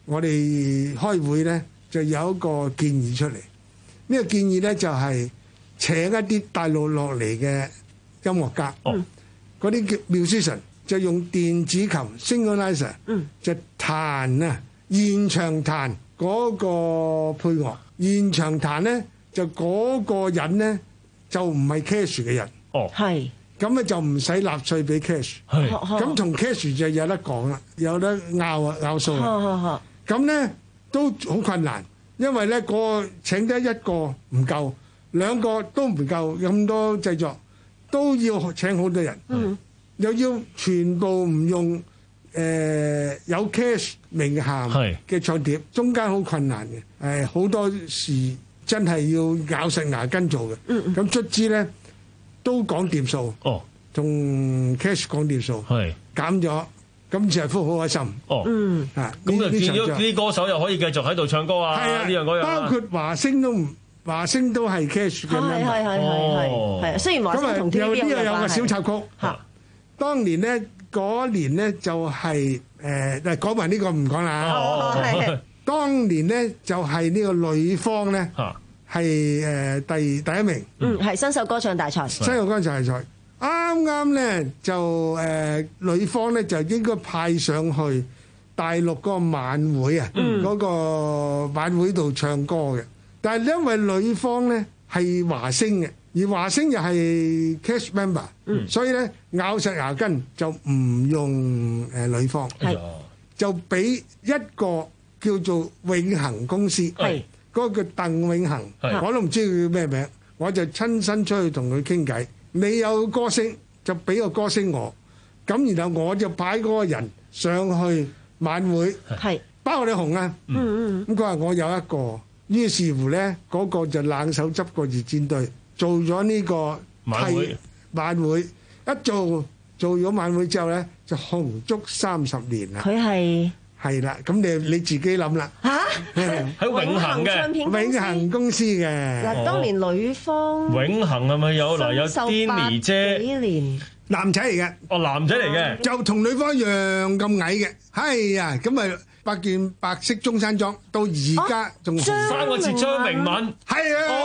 我哋開會咧就有一個建議出嚟。呢個建議咧就係請一啲大陸落嚟嘅音樂家，嗰啲叫 musician，就用電子琴 synchronizer，就彈啊，現場彈嗰個配樂。現場彈咧就嗰個人咧就唔係 cash 嘅人， 哦， 係咁咧就唔使納稅俾 cash， 係咁同 cash 就有得講啦，有得拗啊拗數啦。咁咧都好困難，因為咧個請得一個唔夠，兩個都唔夠，咁多製作都要請好多人，嗯、又要全部唔用誒、呃、有 cash 名銜嘅唱碟，中間好困難嘅。誒好多時真係要咬實牙根做嘅，咁卒之咧都講掂數，同 cash 講掂數，減咗，今次係福好開心。哦，嗯，啊， 咁就見咗啲歌手又可以繼續喺度唱歌啊，呢樣嗰樣， 包括華星都唔華星都係 cash 嘅 member， 係係係係，雖然華星同 T V B 有關係。咁啊，有呢個有個小插曲嚇，當年咧嗰年咧就係誒，誒講埋呢個唔講啦。當年咧就係呢個女方咧係誒第第一名， 嗯，係新秀歌唱大賽， 新秀歌唱大賽啱啱咧就誒、呃、女方咧就應該派上去大陸嗰個晚會啊，嗰、嗯、個晚會度唱歌嘅，但係因為女方咧係華星嘅，而華星又係 cash member，嗯、所以咧咬實牙根就唔用誒女方，係就俾一個叫做永恆公司，係嗰、嗰個叫鄧永恆，我都唔知佢叫咩名，我就親身出去同佢傾偈。你有歌星就俾個歌星我，咁然後我就派嗰個人上去晚會，係包你紅啊！嗯嗯，咁佢話我有一個，於是乎咧嗰、嗰個就冷手執個熱戰隊，做咗呢個晚會。 晚會一做做咗晚會之後咧，就紅足三十年啦。佢係。係啦，咁你你自己諗啦。嚇， 喺永恆嘅永恆公司嘅。 嗱，當年女方永恆係咪有嗱有 Denny 姐？ 幾年男仔嚟嘅。 哦，男仔嚟嘅， 就同女方一樣咁矮嘅。係呀，咁咪白件白色中山裝，到而家仲三個字張明敏。 係啊。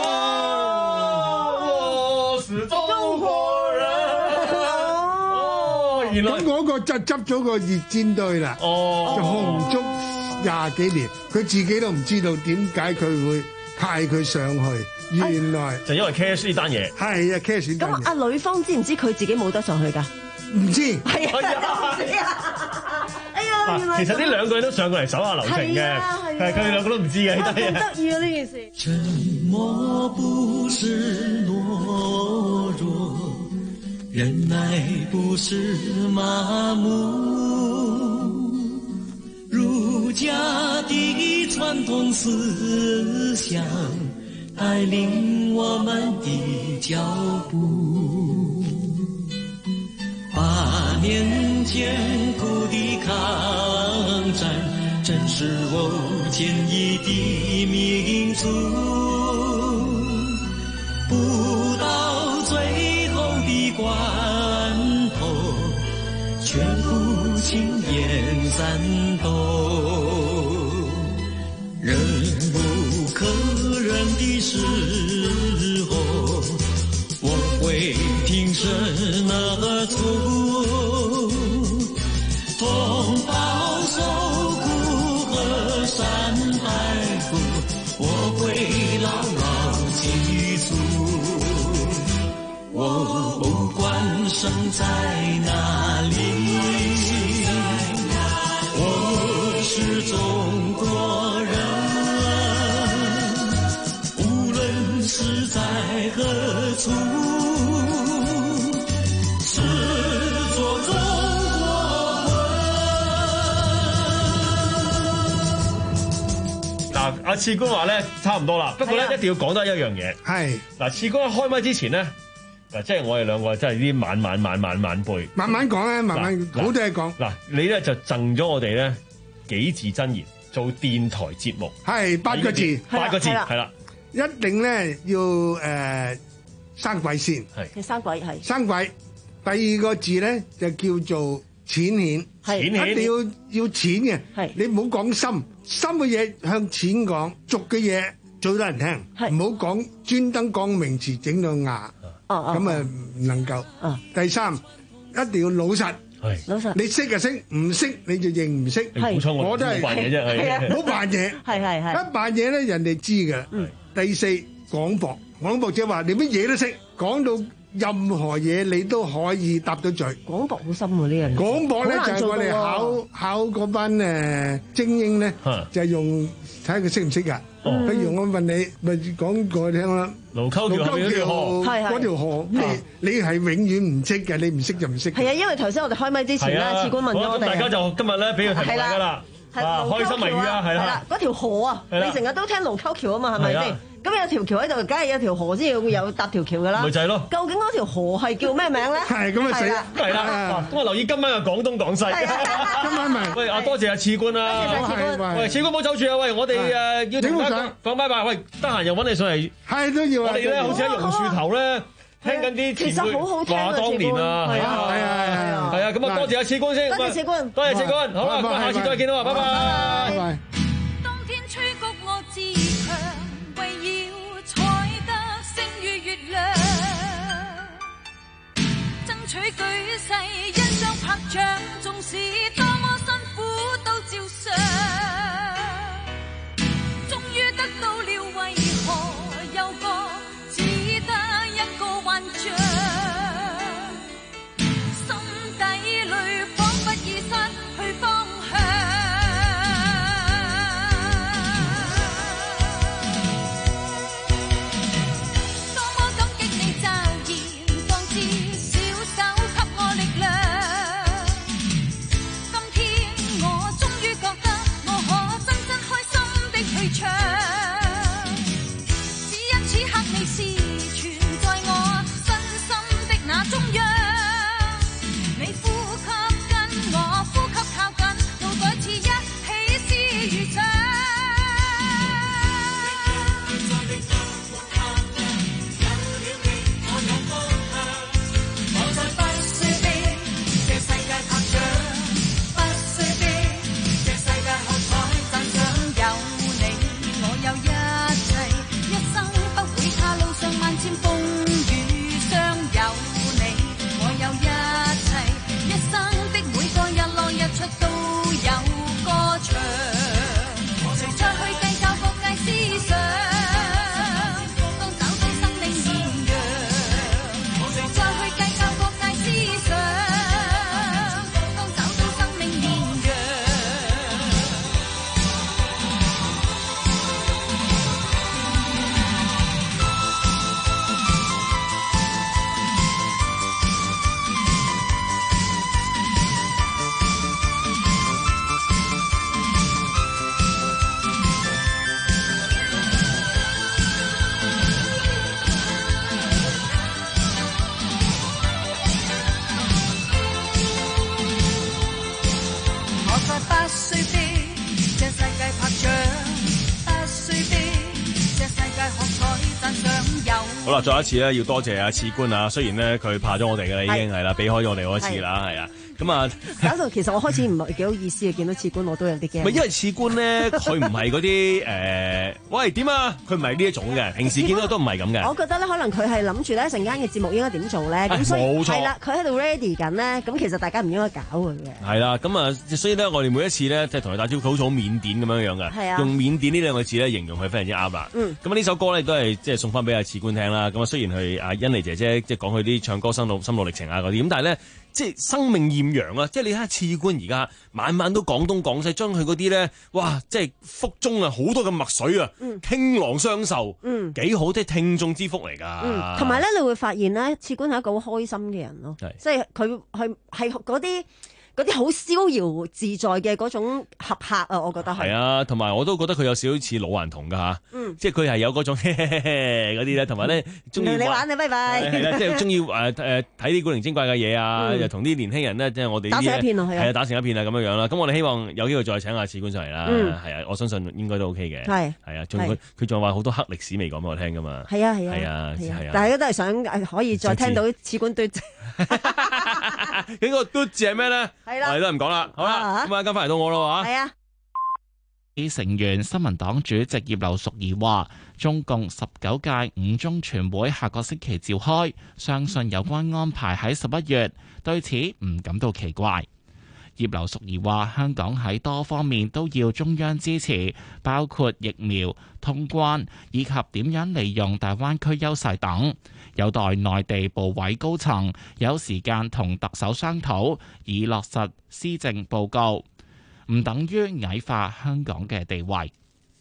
哦，我是中國人。 咁嗰個就執咗個熱戰隊啦，就紅足廿幾年，佢自己都唔知道點解佢會派佢上去，原來就因為 cash 呢單嘢。 係啊 cash 呢單嘢。 咁阿女方知唔知佢自己冇得上去㗎？ 唔知。 係啊。哎呀，原來其實呢兩個人都上過嚟手下留情嘅，係佢哋兩個都唔知嘅呢單嘢。 得意啊呢件事。 沉默不是懦弱，忍耐不是麻木，儒家的傳統思想帶領我們的腳步，八年艱苦的抗戰，正是我堅毅的民族，不到最後的關頭，全部青煙戰鬥。忍無可忍的時候，我會挺身而出，同胞受苦和山白骨，我會牢牢記住。我不管生在哪裡，我是中國人，無論是在何處，是做中國魂。嗱，阿次官話咧差唔多啦，不過咧一定要講得一樣嘢。 係嗱， 次官開麥之前咧。嗱，即係我哋兩個真係啲晚晚晚晚晚輩， 慢慢講啊，慢慢好多嘢講。 嗱，你咧就贈咗我哋咧幾字真言，做電台節目係八個字， 八個字係啦， 一定咧要誒生鬼先， 係生鬼係嗯生鬼。第二個字咧就叫做淺顯， 淺顯一定要要淺嘅。你唔好講深，深嘅嘢向淺講，俗嘅嘢最多人聽。唔好講專登講名詞整到牙，咁啊唔能夠。第三，一定要老實。 老實， 你識就識，唔識你就認唔識。我都係扮嘢啫， 唔好扮嘢。 係係係。 一扮嘢咧，人哋知㗎。第四，廣博，廣博即係話你乜嘢都識，講到任何嘢你都可以答到嘴。 廣博好深喎呢樣嘢。 廣博咧就係我哋考考嗰班誒精英咧，就係用睇下佢識唔識㗎。譬如我問你，咪講過聽啦。 盧溝橋後面嗰條河， 嗰條河，你你係永遠唔識嘅，你唔識就唔識。 係啊，因為頭先我哋開麥之前咧，次官問咗我哋。 大家就今日咧俾個題目大家啦。啊！開心謎語啊，係啦， 嗰條河啊，你成日都聽盧溝橋啊嘛，係咪先？咁有條橋喺度，梗係有條河先要有搭條橋噶啦。 咪就係咯。究竟嗰條河係叫咩名咧？ 係咁啊死啦！ 係啦，咁啊留意今晚嘅廣東廣西。 今晚咪喂啊，多謝阿次官啦。 多謝次官。 喂，次官唔好走住啊！喂，我哋誒要同大家講拜拜。喂，得閒又揾你上嚟。 係都要啊！ 我哋咧好似喺榕樹頭咧。聽緊啲前輩話當年啊，係啊係啊係啊，係啊咁啊多謝阿次官先， 多謝次官， 多謝次官，好啦，咁下次再見啦，拜拜。 拜拜。 當天吹谷我自強，為要採得星與月亮，爭取舉世欣賞拍掌，縱使多麼辛苦都照常，終於得到了，為何又覺只得一個幻象，心底裏彷彿已失去方向。多麼感激你驟然放置小手給我力量，今天我終於覺得我可真真開心的去唱，只因此刻你是中央，你呼吸跟我呼吸靠近，到再次一起思如想。我再不需的這世界拍掌，不需的這世界喝彩讚賞，有你我有一切，一生不會怕路上萬千風雨相有。有一切，一生的每個日落日出都有歌唱，誰再去計較各界思想，當找到生命現樣，誰再去計較各界思想，當找到生命現樣。 好啦，再一次咧，要多謝阿次官啊！雖然咧佢怕咗我哋嘅啦，已經係啦，避開咗我哋嗰一次啦，係啊。咁啊， 搞到其實我開始唔係幾好意思啊！見到次官我都有啲驚。 唔係因為次官咧，佢唔係嗰啲誒，喂點啊？佢唔係呢一種嘅，平時見到都唔係咁嘅。 我覺得咧，可能佢係諗住咧，一陣間嘅節目應該點做咧？咁所以係啦，佢喺度 ready 緊咧。咁其實大家唔應該搞佢嘅。係啦，咁啊，所以咧，我哋每一次咧，即係同佢打招呼，好似好緬甸咁樣樣嘅。 係啊， 用緬甸呢兩個字咧形容佢非常之啱啦。 嗯。 咁啊，呢首歌咧都係即係送翻俾阿次官聽啦。咁啊，雖然佢阿欣妮姐姐即係講佢啲唱歌心路心路歷程啊嗰啲，咁但係咧。即係生命豔陽啊！即係你睇下次官而家晚晚都廣東廣西，將佢嗰啲咧，哇！即係腹中啊好多嘅墨水啊，傾囊相授，嗯，幾好，即係聽眾之福嚟㗎。 嗯，同埋咧，你會發現咧，次官係一個好開心嘅人咯，即係佢係係嗰啲。嗰啲好逍遙自在嘅嗰種合客啊，我覺得係。係啊，同埋我都覺得佢有少少似老頑童㗎嚇， 嗯， 即係佢係有嗰種嗰啲咧，同埋咧中意你玩啊，拜拜。 係啦，即係中意誒誒睇啲古靈精怪嘅嘢啊，又同啲年輕人咧，即係我哋打成一片啊， 係啊，打成一片啊咁樣樣啦。咁我哋希望有機會再請阿次官上嚟啦，係啊，我相信應該都 OK 嘅。 係係啊，仲佢佢仲話好多黑歷史未講俾我聽㗎嘛。 係啊係啊係啊係啊， 大家都係想可以再聽到次官對呢個嘟字係咩咧？ 係啦， 我哋都唔講啦。好啦，咁啊，跟翻嚟到我咯嚇。 係啊。 成員新民黨主席葉劉淑儀話：中共十九屆五中全會下個星期召開，相信有關安排喺十一月，對此唔感到奇怪。葉劉淑儀話：香港喺多方面都要中央支持，包括疫苗、通關以及點樣利用大灣區優勢等，有待內地部委高層有時間同特首商討，以落實施政報告。唔等於矮化香港嘅地位。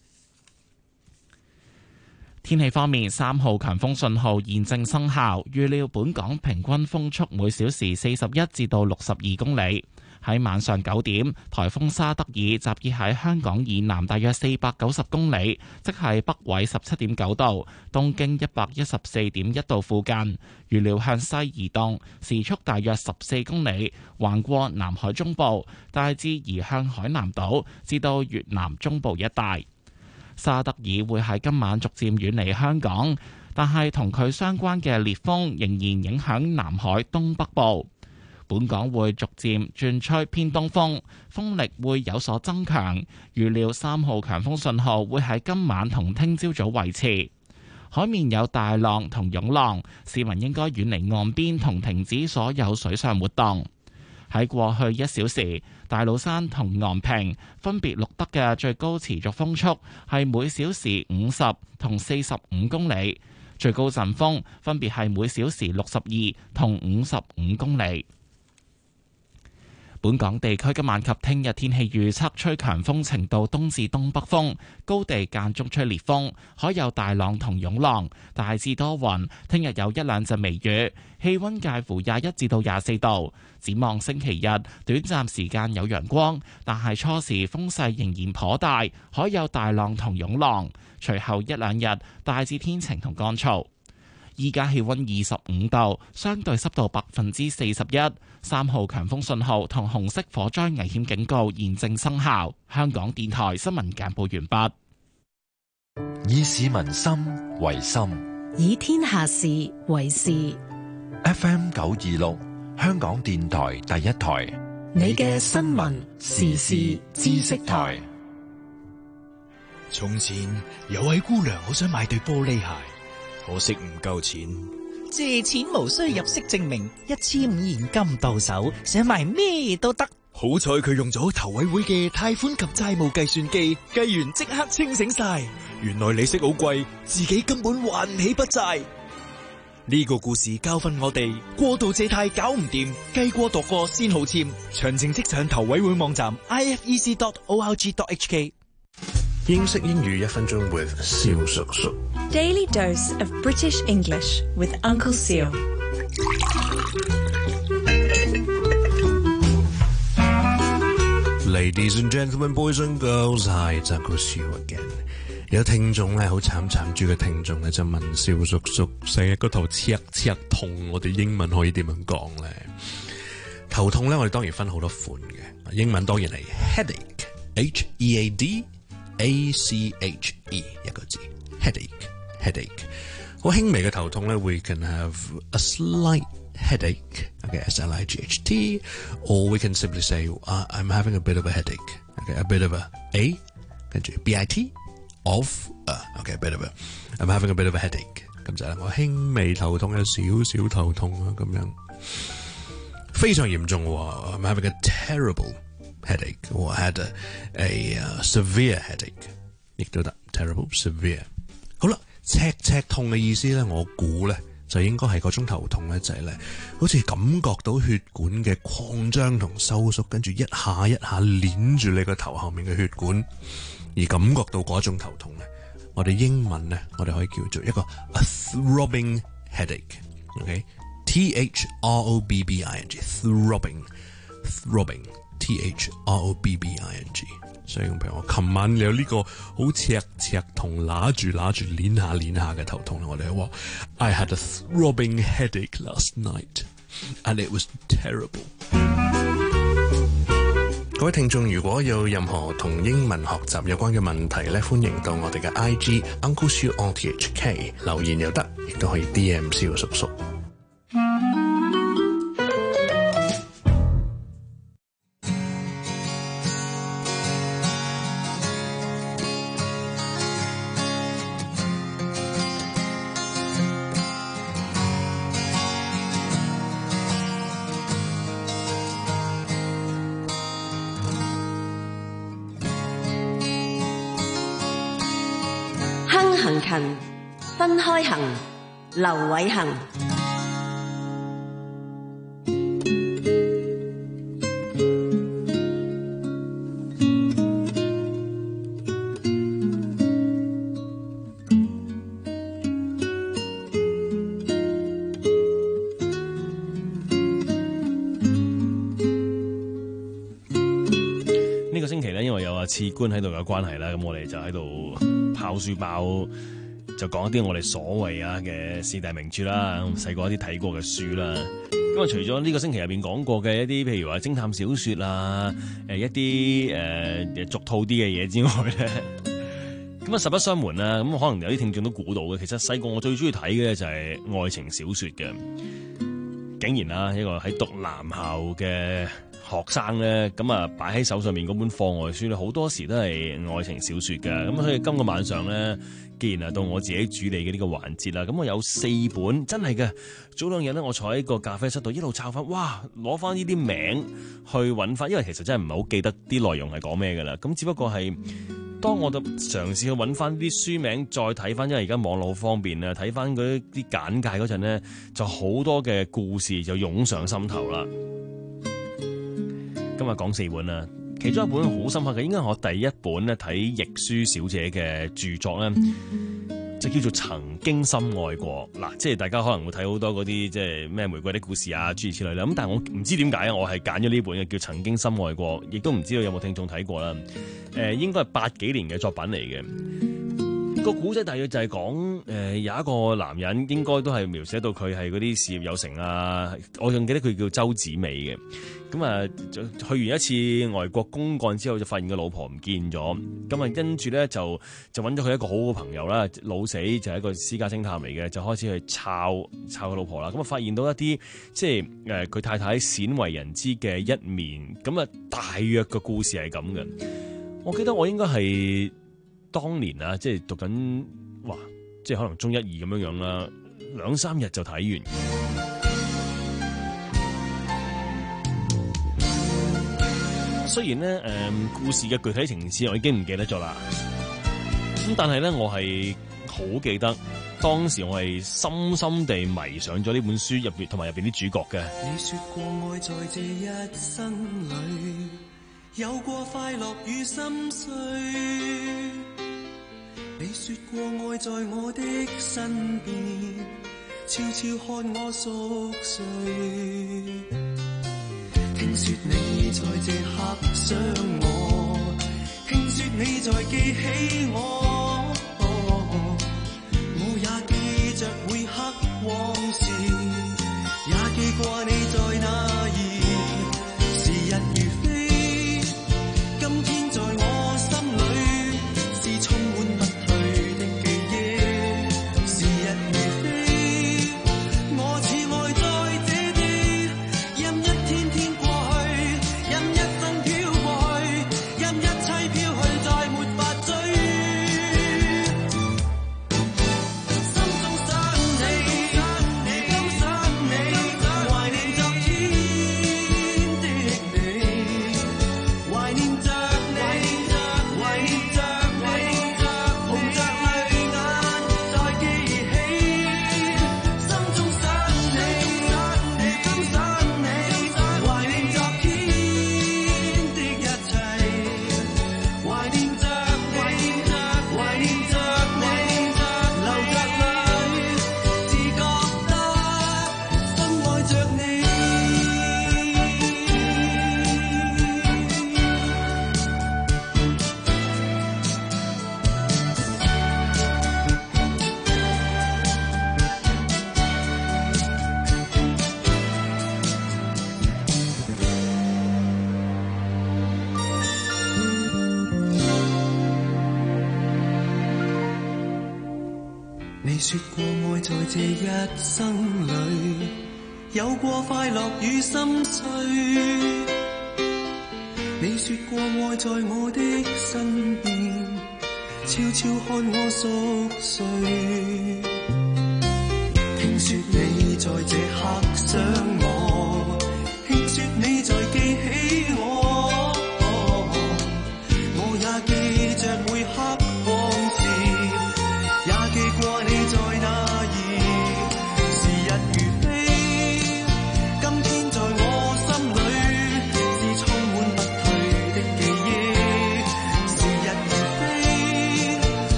天氣方面，三號強風信號現正生效，預料本港平均風速每小時四十一至到六十二公里。喺晚上九點，颱風沙德爾集結喺香港以南大約四百九十公里，即係北緯十七點九度、東經一百一十四點一度附近。預料向西移動，時速大約十四公里，橫過南海中部，大致移向海南島至到越南中部一帶。沙德爾會喺今晚逐漸遠離香港，但係同佢相關嘅烈風仍然影響南海東北部。本港會逐漸轉吹偏東風，風力會有所增強。預料三號強風信號會喺今晚同聽朝早維持。海面有大浪同湧浪，市民應該遠離岸邊同停止所有水上活動。喺過去一小時，大老山同昂坪分別錄得嘅最高持續風速係每小時五十同四十五公里，最高陣風分別係每小時六十二同五十五公里。本港地區今晚及聽日天氣預測，吹強風程度東至東北風，高地間中吹烈風，海有大浪同湧浪，大致多雲。聽日有一兩陣微雨，氣溫介乎廿一至到廿四度。展望星期日，短暫時間有陽光，但係初時風勢仍然頗大，海有大浪同湧浪。隨後一兩日大致天晴同乾燥。依家氣溫二十五度，相對濕度百分之四十一，三號強風信號同紅色火災危險警告現正生效。香港電台新聞簡報完畢。以市民心為心， 以天下事為事。 F M 九二六，香港電台第一台， 你嘅新聞時事知識台。 從前有位姑娘好想買對玻璃鞋，可惜唔夠錢。 借錢無需入息證明，一千五現金到手，想買咩都得。 好彩佢用咗投委會嘅貸款及債務計算機，計完即刻清醒晒。原來利息好貴，自己根本還唔起筆債。呢個故事教訓我哋，過度借貸搞唔掂，計過度過先好簽。詳情即上投委會網站 i f e c dot org dot h k。 英式英語一分鐘 with 蕭叔叔。 Daily dose of British English with Uncle Seal。 Ladies and gentlemen, boys and girls, hi, it's Uncle Seal again。有聽眾咧，好慘慘住嘅聽眾咧，就問蕭叔叔，成日個頭赤赤痛，我哋英文可以點樣講咧？頭痛咧，我哋當然分好多款嘅，英文當然係 headache，H E A D A C H E 一個字 headache headache。好輕微嘅頭痛咧 ，we can have a slight headache，okay, S L I G H T，or we can simply say、uh, I'm having a bit of a headache，okay, a bit of a A， 跟住 B I T。Of，uh, okay, a bit of a, I'm having a bit of a headache。咁就係我輕微頭痛，有少少頭痛啊，咁樣非常嚴重喎。I'm having a terrible headache， or I had a, a、uh, severe headache， 亦都得 terrible severe。好啦，赤赤痛嘅意思咧，我估咧就應該係嗰種頭痛咧，就係咧，好似感覺到血管嘅擴張同收縮，跟住一下一下捏住你個頭後面嘅血管。而感覺到嗰種頭痛咧，我哋英文咧，我哋可以叫做一個 a throbbing headache，OK？T H R O B B I N G，throbbing，throbbing，T H R O B B I N G。所以譬如我琴晚有呢個好赤赤痛，揦住揦住，攣下攣下嘅頭痛咧，我哋話 I had a throbbing headache last night and it was terrible。各位聽眾，如果有任何同英文學習有關嘅問題咧，歡迎到我哋嘅 I G Uncle Siu R T H K 留言又得，亦都可以 D M 蕭叔叔。 亨行勤，分開行。劉偉恒。 呢個星期咧，因為有阿次官喺度嘅關係啦，咁我哋就喺度拋書包。就講一啲我哋所謂啊嘅四大名著啦，細個一啲睇過嘅書啦。咁啊，除咗呢個星期入邊講過嘅一啲，譬如話偵探小説啊，誒一啲誒俗套啲嘅嘢之外咧，咁啊實不相瞞啦，咁可能有啲聽眾都估到嘅。其實細個我最中意睇嘅就係愛情小説嘅，竟然啊一個喺讀男校嘅學生咧，咁啊擺喺手上面嗰本課外書咧，好多時都係愛情小説嘅。咁所以今個晚上咧，既然啊到我自己主理嘅呢個環節啦，咁我有四本真係嘅。早兩日咧，我坐喺個咖啡室度一路抄翻，哇！攞翻呢啲名去揾翻，因為其實真係唔係好記得啲內容係講咩㗎啦。咁只不過係當我就嘗試去揾翻啲書名，再睇翻，因為而家網絡好方便啊，睇翻嗰啲簡介嗰陣咧，就好多嘅故事就湧上心頭啦。今日講四本啦，其中一本好深刻嘅，應該係我第一本咧睇亦舒小姐嘅著作咧，就叫做《曾經深愛過》嗱，即係大家可能會睇好多嗰啲即係咩玫瑰的故事啊諸如此類啦。咁但係我唔知點解我係揀咗呢本嘅叫《曾經深愛過》，亦都唔知道有冇聽眾睇過啦。誒，應該係八幾年嘅作品嚟嘅。個古仔大約就係講誒有一個男人，應該都係描寫到佢係嗰啲事業有成啊。我仲記得佢叫周子美嘅。咁啊，去完一次外國公幹之後，就發現個老婆唔見咗。咁啊，跟住咧就就揾咗佢一個好好朋友啦，老死就係一個私家偵探嚟嘅，就開始去抄抄佢老婆啦。咁啊，發現到一啲即係誒佢太太鮮為人知嘅一面。咁啊，大約個故事係咁嘅。我記得我應該係當年啊，即係讀緊哇，即係可能中一二咁樣樣啦，兩三日就睇完。雖然咧，誒、嗯、故事嘅具體情節我已經唔記得咗啦，咁但係咧，我係好記得當時我係深深地迷上咗呢本書入邊同埋入邊啲主角嘅。 你說過愛在這一生裏，有過快樂與心碎。你說過愛在我的身邊，悄悄看我熟睡。聽說你在這刻想我，聽說你在記起我，我也記着每刻往事，也記掛你在那兒，時日如飛，今天在我心裏是充滿不退的記憶，時日如飛，我似愛在這地，任一天天過去，任一生飄過去，任一切飄去，再沒法追。心中想你，如今想你，懷念昨天的你，懷念着你，懷念着你，紅着淚眼再記起。心中想你，如今想你，懷念昨天的一切，懷念着你，懷念着你，流着淚，只覺得深愛着你。你說過愛在這一生裏，有過快樂與心碎。你說過愛在我的身邊，悄悄看我熟睡。聽說你在這刻想我，聽說你在記起我，我也記着每刻往事。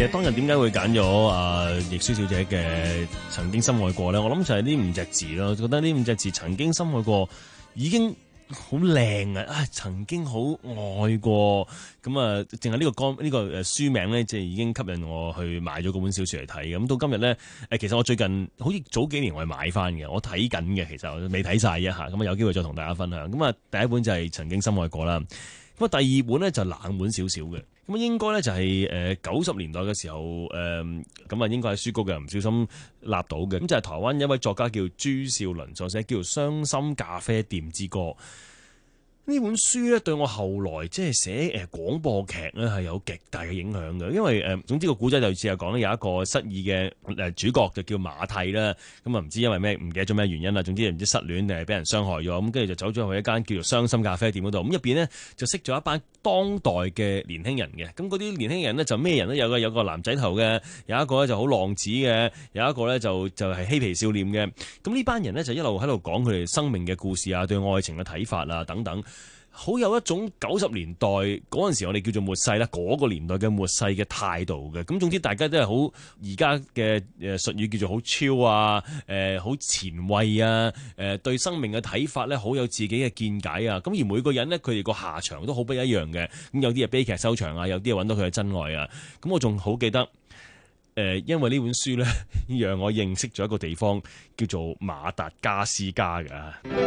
實當日點解會揀咗阿亦舒小姐嘅曾經深愛過咧？我諗就係呢五隻字咯，覺得呢五隻字曾經深愛過已經好靚啊！啊，曾經好愛過，咁啊，淨係呢個歌呢、呢個誒書名咧，即係已經吸引我去買咗嗰本小說嚟睇。咁到今日咧，誒，其實我最近好似早幾年我係買翻嘅，我睇緊嘅，其實我未睇晒一下，咁啊有機會再同大家分享。咁啊，第一本就係曾經深愛過啦。咁啊，第二本咧就冷門少少嘅。咁啊，應該咧就係誒九十年代嘅時候，誒咁啊，應該喺書局嘅唔小心立到嘅。咁就係台灣一位作家叫朱少麟所寫，叫做《傷心咖啡店之歌》。呢本書咧對我後來即係寫誒廣播劇咧係有極大嘅影響嘅，因為誒總之個古仔就似係講咧有一個失意嘅誒主角就叫馬蒂啦，咁啊唔知因為咩唔記得咗咩原因啦，總之唔知失戀定係俾人傷害咗，咁跟住就走咗去一間叫做傷心咖啡店嗰度，咁入邊呢，就識咗一班當代嘅年輕人嘅，咁嗰啲年輕人呢，就咩人都有嘅，有個男仔頭嘅，有一個咧就好浪子嘅，有一個咧就就係嬉皮笑臉嘅，咁呢班人呢，就一路喺度講佢哋生命嘅故事啊，對愛情嘅睇法啊等等。好有一種九十年代嗰陣時我哋叫做末世啦，嗰、那個年代嘅末世嘅態度嘅，咁總之大家都係好而家嘅誒術語叫做好超啊，誒好前衛啊，誒對生命嘅睇法咧好有自己嘅見解啊，咁而每個人咧佢哋個下場都好不一樣嘅，咁有啲係悲劇收場啊，有啲係揾到佢嘅真愛啊，咁我仲好記得誒、呃，因為呢本書咧讓我認識咗一個地方叫做馬達加斯加㗎。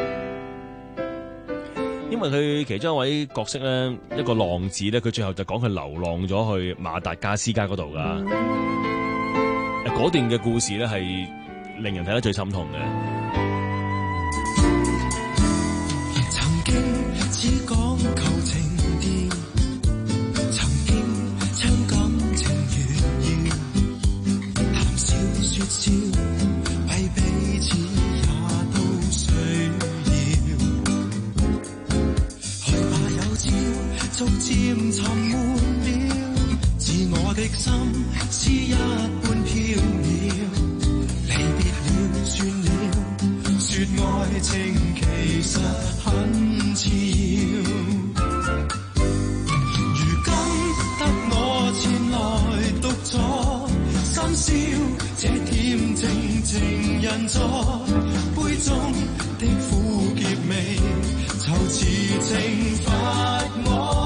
因為佢其中一位角色咧，一個浪子咧，佢最後就講佢流浪咗去馬達加斯加嗰度噶。嗰段嘅故事咧係令人睇得最心痛嘅。 曾經只講求情調，曾經將感情炫耀，談笑說笑，為彼此也都需要。逐漸沉悶了，自我的心是一般飄渺。離別了算了，說愛情其實很次要。如今得我前來獨坐，深宵這恬靜情人座，杯中的苦澀味，就似懲罰我。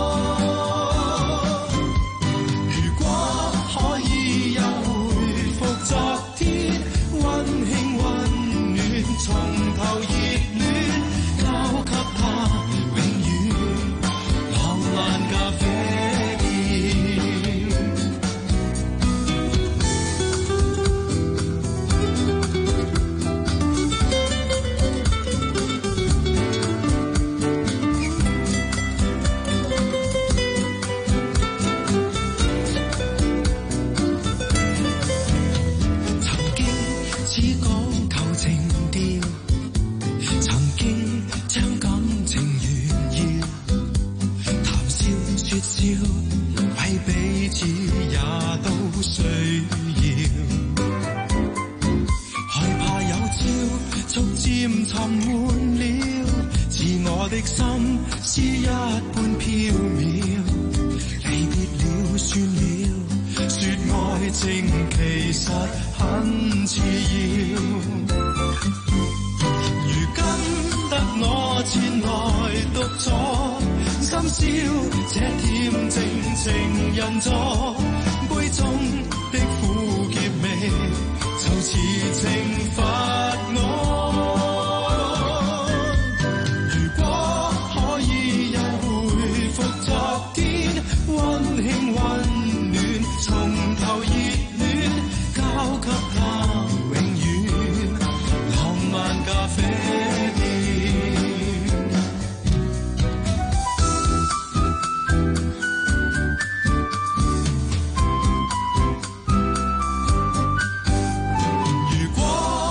從頭熱戀，交給他永遠浪漫咖啡曾經只講求情調，曾經將感情炫耀，談笑說笑，為彼此也都需要。害怕有朝逐漸沉悶了，自我的心是一般飄渺。離別了算了，說愛情其實很次要。如今得我前來獨坐，深宵這恬靜情人座，杯中的苦澀味，就似懲罰我。如果可以又回復昨天，溫馨溫暖，從頭熱戀，交給他永遠浪漫咖啡如果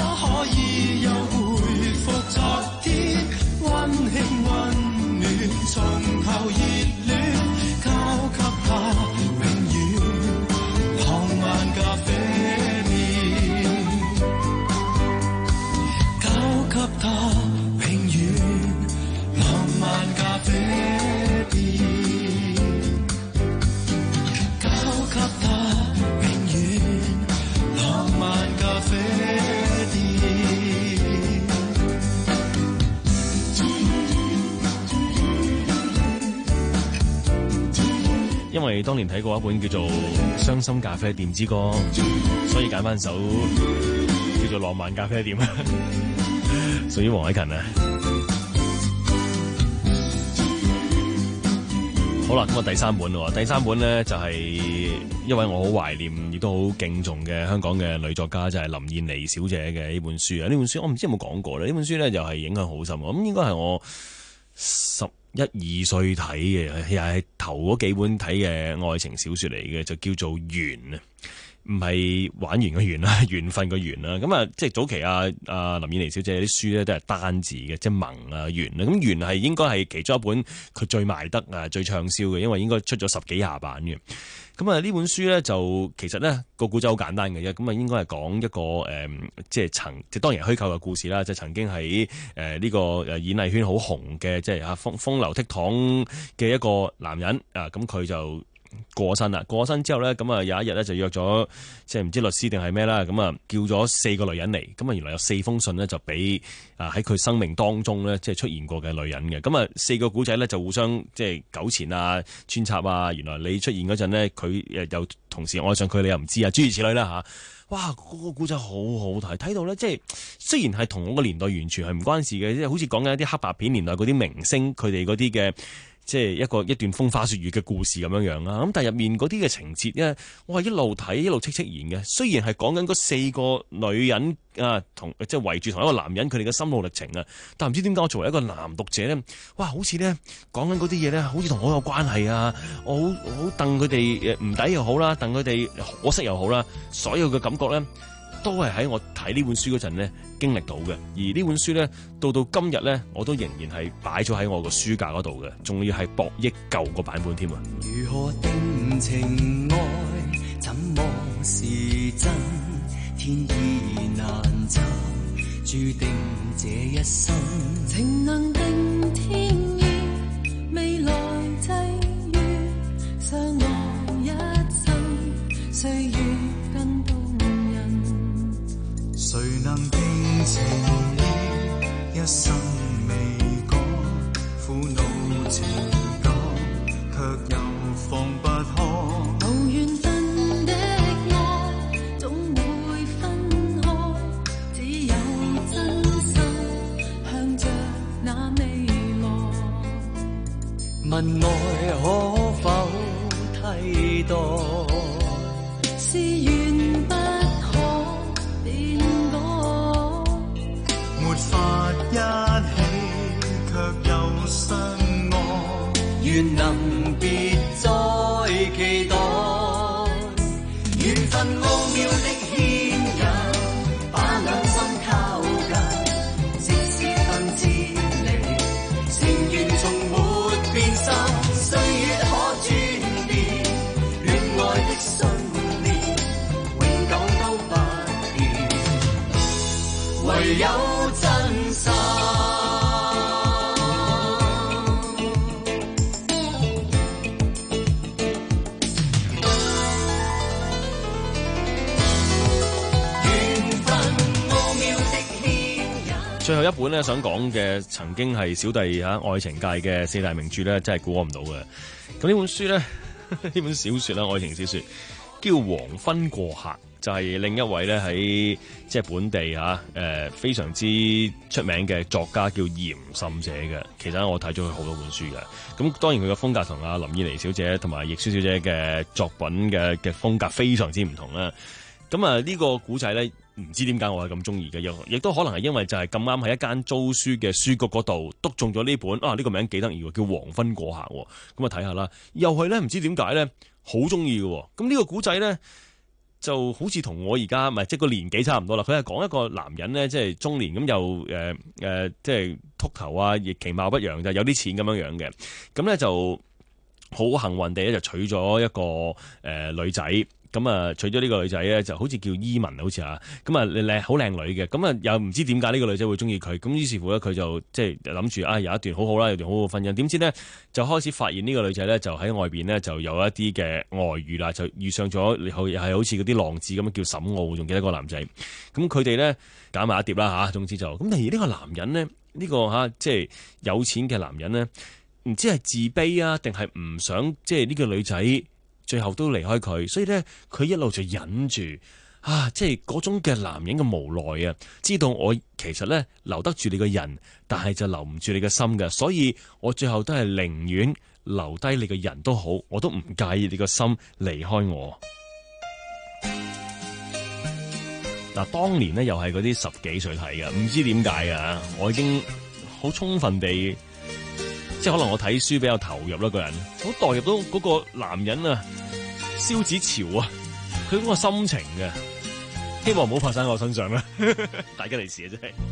因為當年睇過一本叫做《傷心咖啡店之歌》，所以揀翻首叫做《浪漫咖啡店》，屬於黃凱芹啊。好啦，咁啊第三本喎，第三本咧就係一位我好懷念亦都好敬重嘅香港嘅女作家，就係、是、林燕妮小姐嘅呢本書啊。呢本書我唔知有冇講過咧，呢本書咧又係影響好深，咁應該係我十一二歲睇嘅，又係頭嗰幾本睇嘅愛情小說嚟嘅，就叫做緣啊。唔係玩完個緣啦，緣分個緣啦。咁啊，即係早期啊啊林燕妮小姐啲書咧都係單字嘅，即係萌啊緣啊。咁緣係應該係其中一本佢最賣得啊最暢銷嘅，因為應該出咗十幾廿版嘅。咁啊呢本書咧就其實咧個故仔好簡單嘅啫。咁啊應該係講一個誒、嗯，即係曾即係當然係虛構嘅故事啦。即係曾經喺誒呢個誒演藝圈好紅嘅，即係啊風風流倜儻嘅一個男人啊。咁佢就過身啦，過身之後咧，咁啊有一日咧就約咗即係唔知律師定係咩啦，咁啊叫咗四個女人嚟，咁啊原來有四封信咧就俾啊喺佢生命當中咧即係出現過嘅女人嘅，咁啊四個古仔咧就互相即係糾纏啊、穿插啊，原來你出現嗰陣咧，佢誒又同時愛上佢，你又唔知啊，諸如此類啦吓。哇！嗰個古仔好好睇，睇到咧即係雖然係同我個年代完全係唔關事嘅，即係好似講緊一啲黑白片年代嗰啲明星佢哋嗰啲嘅。即係一個一段風花雪月嘅故事咁樣樣啦，咁但係入面嗰啲嘅情節咧，我係一路睇一路戚戚然嘅。雖然係講緊嗰四個女人啊，同即係圍住同一個男人佢哋嘅心路歷程啊，但唔知點解我作為一個男讀者咧，哇，好似咧講緊嗰啲嘢咧，好似同我有關係啊！我好好戥佢哋誒唔抵又好啦，戥佢哋可惜又好啦，所有嘅感覺咧，都係喺我睇呢本書嗰陣咧經歷到嘅，而呢本書咧到到今日咧，我都仍然係擺咗喺我個書架嗰度嘅，仲要係博益舊個版本添啊！ 如何定情愛，怎麼是真？天意難測，注定這一生。 情能定天意，未來際遇，相愛一生，歲月更動人。 誰能定情意，一生未講，苦惱情感，卻又放不開。 無緣分的愛，總會分開，只有真心向着那未來。 問愛可否替代？ 是緣不可變改， 沒法一起，卻又相愛。 願能別再期待， 緣分奧妙的牽引，把兩心靠近，即使分支離，情緣從沒變心，歲月可轉變，戀愛的信念，永久都不變，唯有真心。 最後一本咧想講嘅，曾經係小弟嚇愛情界嘅四大名著咧，真係估我唔到嘅。咁呢本書咧，呢本小説啦，愛情小説叫《黃昏過客》，就係、是、另一位咧喺即係本地嚇誒非常之出名嘅作家叫嚴沁寫嘅。其實我睇咗佢好多本書嘅。咁當然佢嘅風格同阿林燕妮小姐同埋亦舒小姐嘅作品嘅嘅風格非常之唔同啦。咁啊呢個古仔咧，唔知點解我係咁中意嘅，又亦都可能係因為就係咁啱喺一間租書嘅書局嗰度篤中咗呢本啊，呢、呢個名幾得意喎，叫《黃昏過客》。咁啊睇下啦，又係咧唔知點解咧好中意嘅。咁呢個古仔咧就好似同我而家唔係即係個年紀差唔多啦。佢係講一個男人咧，即係中年咁又誒誒、呃，即係禿頭啊，亦其貌不揚，就有啲錢咁樣樣嘅。咁咧就好幸運地咧就娶咗一個誒、呃、女仔。咁啊，娶咗呢個女仔咧，就好似叫伊文，好似啊，咁啊靚好靚女嘅，咁啊又唔知點解呢個女仔會中意佢，咁於是乎咧佢就即係諗住啊有一段好好啦，有段好好婚姻，點知咧就開始發現呢個女仔咧就喺外邊咧就有一啲嘅外遇啦，就遇上咗又係好似嗰啲浪子咁樣叫沈傲，仲記得個男仔，咁佢哋咧搞埋一碟啦嚇，總之就咁。但係呢個男人咧，呢、呢個嚇即係有錢嘅男人咧，唔知係自卑啊，定係唔想即係呢個女仔最後都離開佢，所以咧佢一路就忍住啊，即係嗰種嘅男人嘅無奈啊，知道我其實咧留得住你個人，但係就留唔住你嘅心嘅，所以我最後都係寧願留低你個人都好，我都唔介意你個心離開我。嗱，當年咧又係嗰啲十幾歲睇嘅，唔知點解啊，我已經好充分地。即係可能我睇書比較投入啦，個人好代入到嗰個男人啊，蕭子潮啊，佢嗰個心情嘅，希望唔好發生喺我身上啦，大吉利是啊，真係。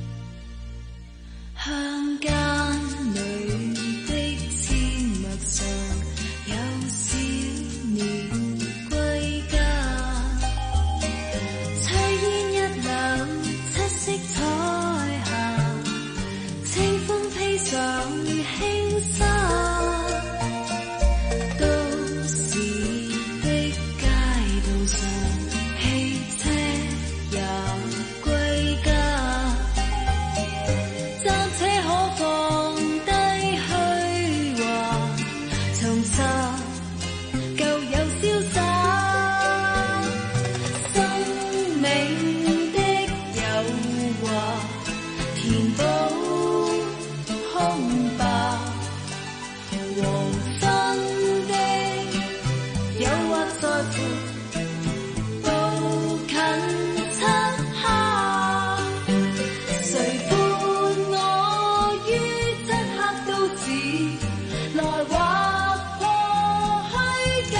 鄉間裏的阡陌上，有少年歸家，炊煙一縷，七色彩霞，清風披上輕紗，都市的街道上，汽車也歸家，暫且可放低虛華，重拾舊有瀟灑，生命的誘惑填補空白，黃昏的誘惑在乎步近漆黑，誰伴我於漆黑都市來劃破虛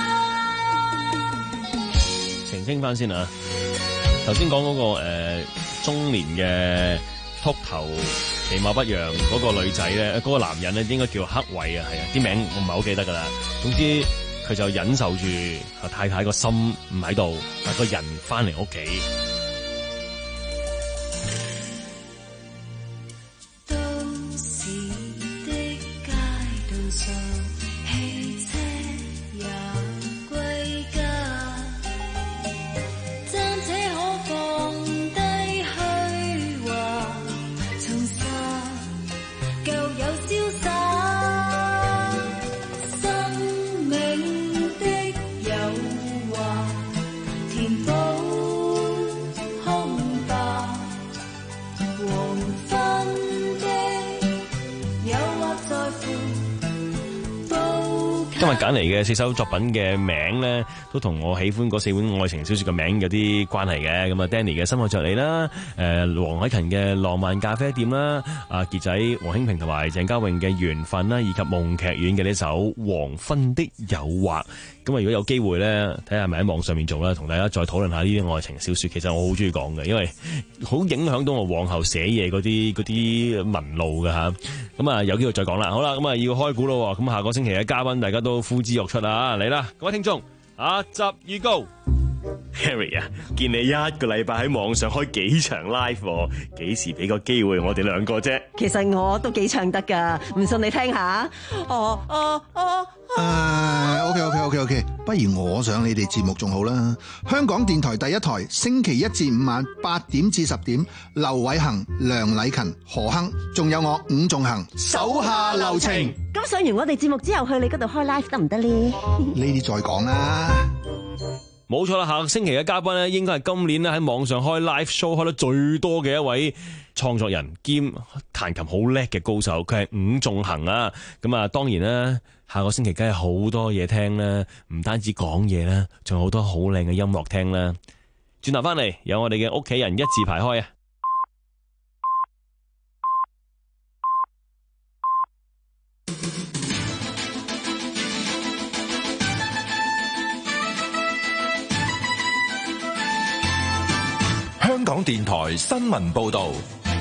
假。 澄清翻先啊，頭先講嗰個誒、呃、中年嘅禿頭其貌不揚嗰個女仔咧，嗰、嗰個男人咧應該叫黑偉啊，係啊，啲名我唔係好記得噶啦。總之佢就忍受住啊太太個心唔喺度，但個人翻嚟屋企。 都市的街道上，汽車也歸家，暫且可放低虛華，重拾舊有瀟灑，生命的誘惑填補空白，黃昏的誘惑在乎步近。 今日揀嚟嘅四首作品嘅名咧，都同我喜歡嗰四本愛情小說嘅名有啲關係嘅。咁啊 Danny 嘅《心愛着你》啦，誒黃凱芹嘅《浪漫咖啡店》啦，阿傑仔黃興平同埋鄭嘉穎嘅《緣分》啦，以及夢劇院嘅呢首《黃昏的誘惑》。咁啊，如果有機會咧，睇下係咪喺網上面做啦，同大家再討論下呢啲愛情小說。其實我好中意講嘅，因為好影響到我往後寫嘢嗰啲嗰啲文路嘅吓。咁啊，有機會再講啦。好啦，咁啊要開估咯。咁下個星期嘅嘉賓，大家都呼之欲出啊！嚟啦，各位聽眾，下集預告。Harry 啊，見你一個禮拜喺網上開幾場 live， 幾時俾個機會我哋兩個啫？ 其實我都幾唱得噶，唔信你聽下。哦哦哦。 誒，OK OK OK OK，不如我上你哋節目仲好啦。香港電台第一台，星期一至五晚八點至十點，劉偉恒、梁禮勤、何亨，仲有我伍仲衡，手下留情。 咁上完我哋節目之後，去你嗰度開 live 得唔得呢？ 呢啲再講啦。 冇錯啦，下個星期嘅嘉賓咧，應該係今年咧喺網上開 live show 開得最多嘅一位創作人兼彈琴好叻嘅高手，佢係伍仲衡啊！咁啊，當然啦，下個星期梗係好多嘢聽啦，唔單止講嘢啦，仲有好多好靚嘅音樂聽啦。轉頭翻嚟，有我哋嘅屋企人一字排開啊！ 香港電台新聞報道，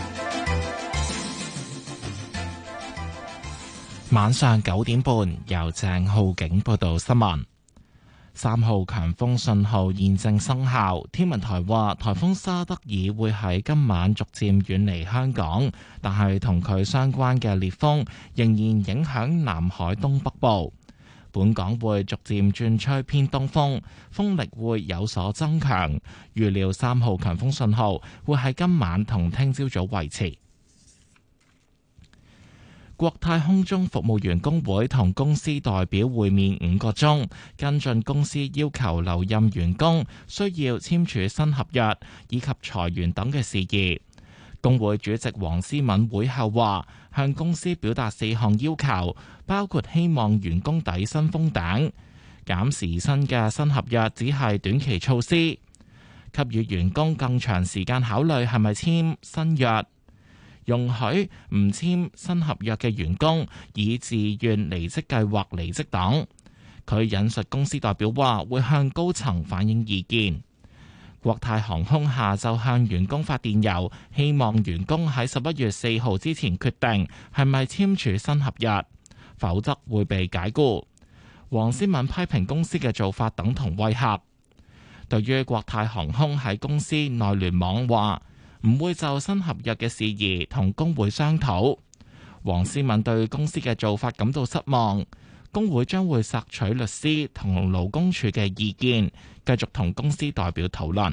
晚上九點半由鄭浩景報道新聞。三號強風信號現正生效，天文台話颱風沙德爾會喺今晚逐漸遠離香港，但係同佢相關嘅烈風仍然影響南海東北部。本港會逐漸轉吹偏東風，風力會有所增強。預料三號強風信號會喺今晚同聽朝早維持。 國泰空中服務員工會同公司代表會面五個鐘，跟進公司要求留任員工需要簽署新合約以及裁員等嘅事宜。工會主席黃思敏會後話，向公司表達四項要求，包括希望員工底薪封頂、減時薪嘅新合約只係短期措施，給予員工更長時間考慮係咪簽新約，容許唔簽新合約嘅員工以自願離職計劃離職等。佢引述公司代表話，會向高層反映意見。國泰航空下晝向員工發電郵，希望員工喺十一月四號之前決定係咪簽署新合約，否則會被解僱。黃思敏批評公司嘅做法等同威嚇。對於國泰航空喺公司內聯網話唔會就新合約嘅事宜同工會商討，黃思敏對公司嘅做法感到失望。工會將會索取律師同勞工處嘅意見，繼續同公司代表討論。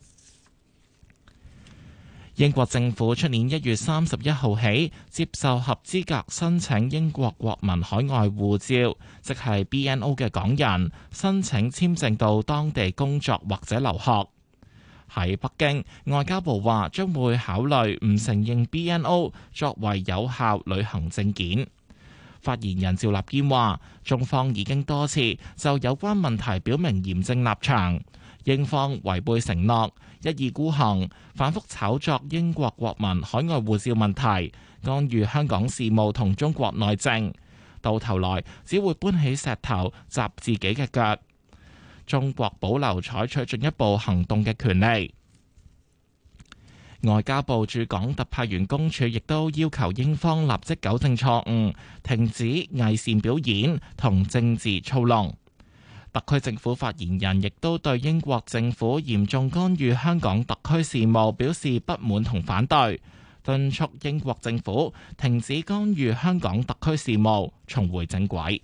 英國政府出年一月三十一號起接受合資格申請英國國民海外護照，即係 B N O 嘅港人申請簽證到當地工作或者留學。喺北京，外交部話將會考慮唔承認 B N O 作為有效旅行證件。發言人趙立堅話，中方已經多次就有關問題表明嚴正立場，英方違背承諾，一意孤行，反覆炒作英國國民海外護照問題，干預香港事務同中國內政，到頭來只會搬起石頭砸自己嘅腳。中國保留採取進一步行動嘅權利。外交部駐港特派員公署亦都要求英方立即糾正錯誤，停止偽善表演同政治操弄。特區政府發言人亦都對英國政府嚴重干預香港特區事務表示不滿同反對，敦促英國政府停止干預香港特區事務，重回正軌。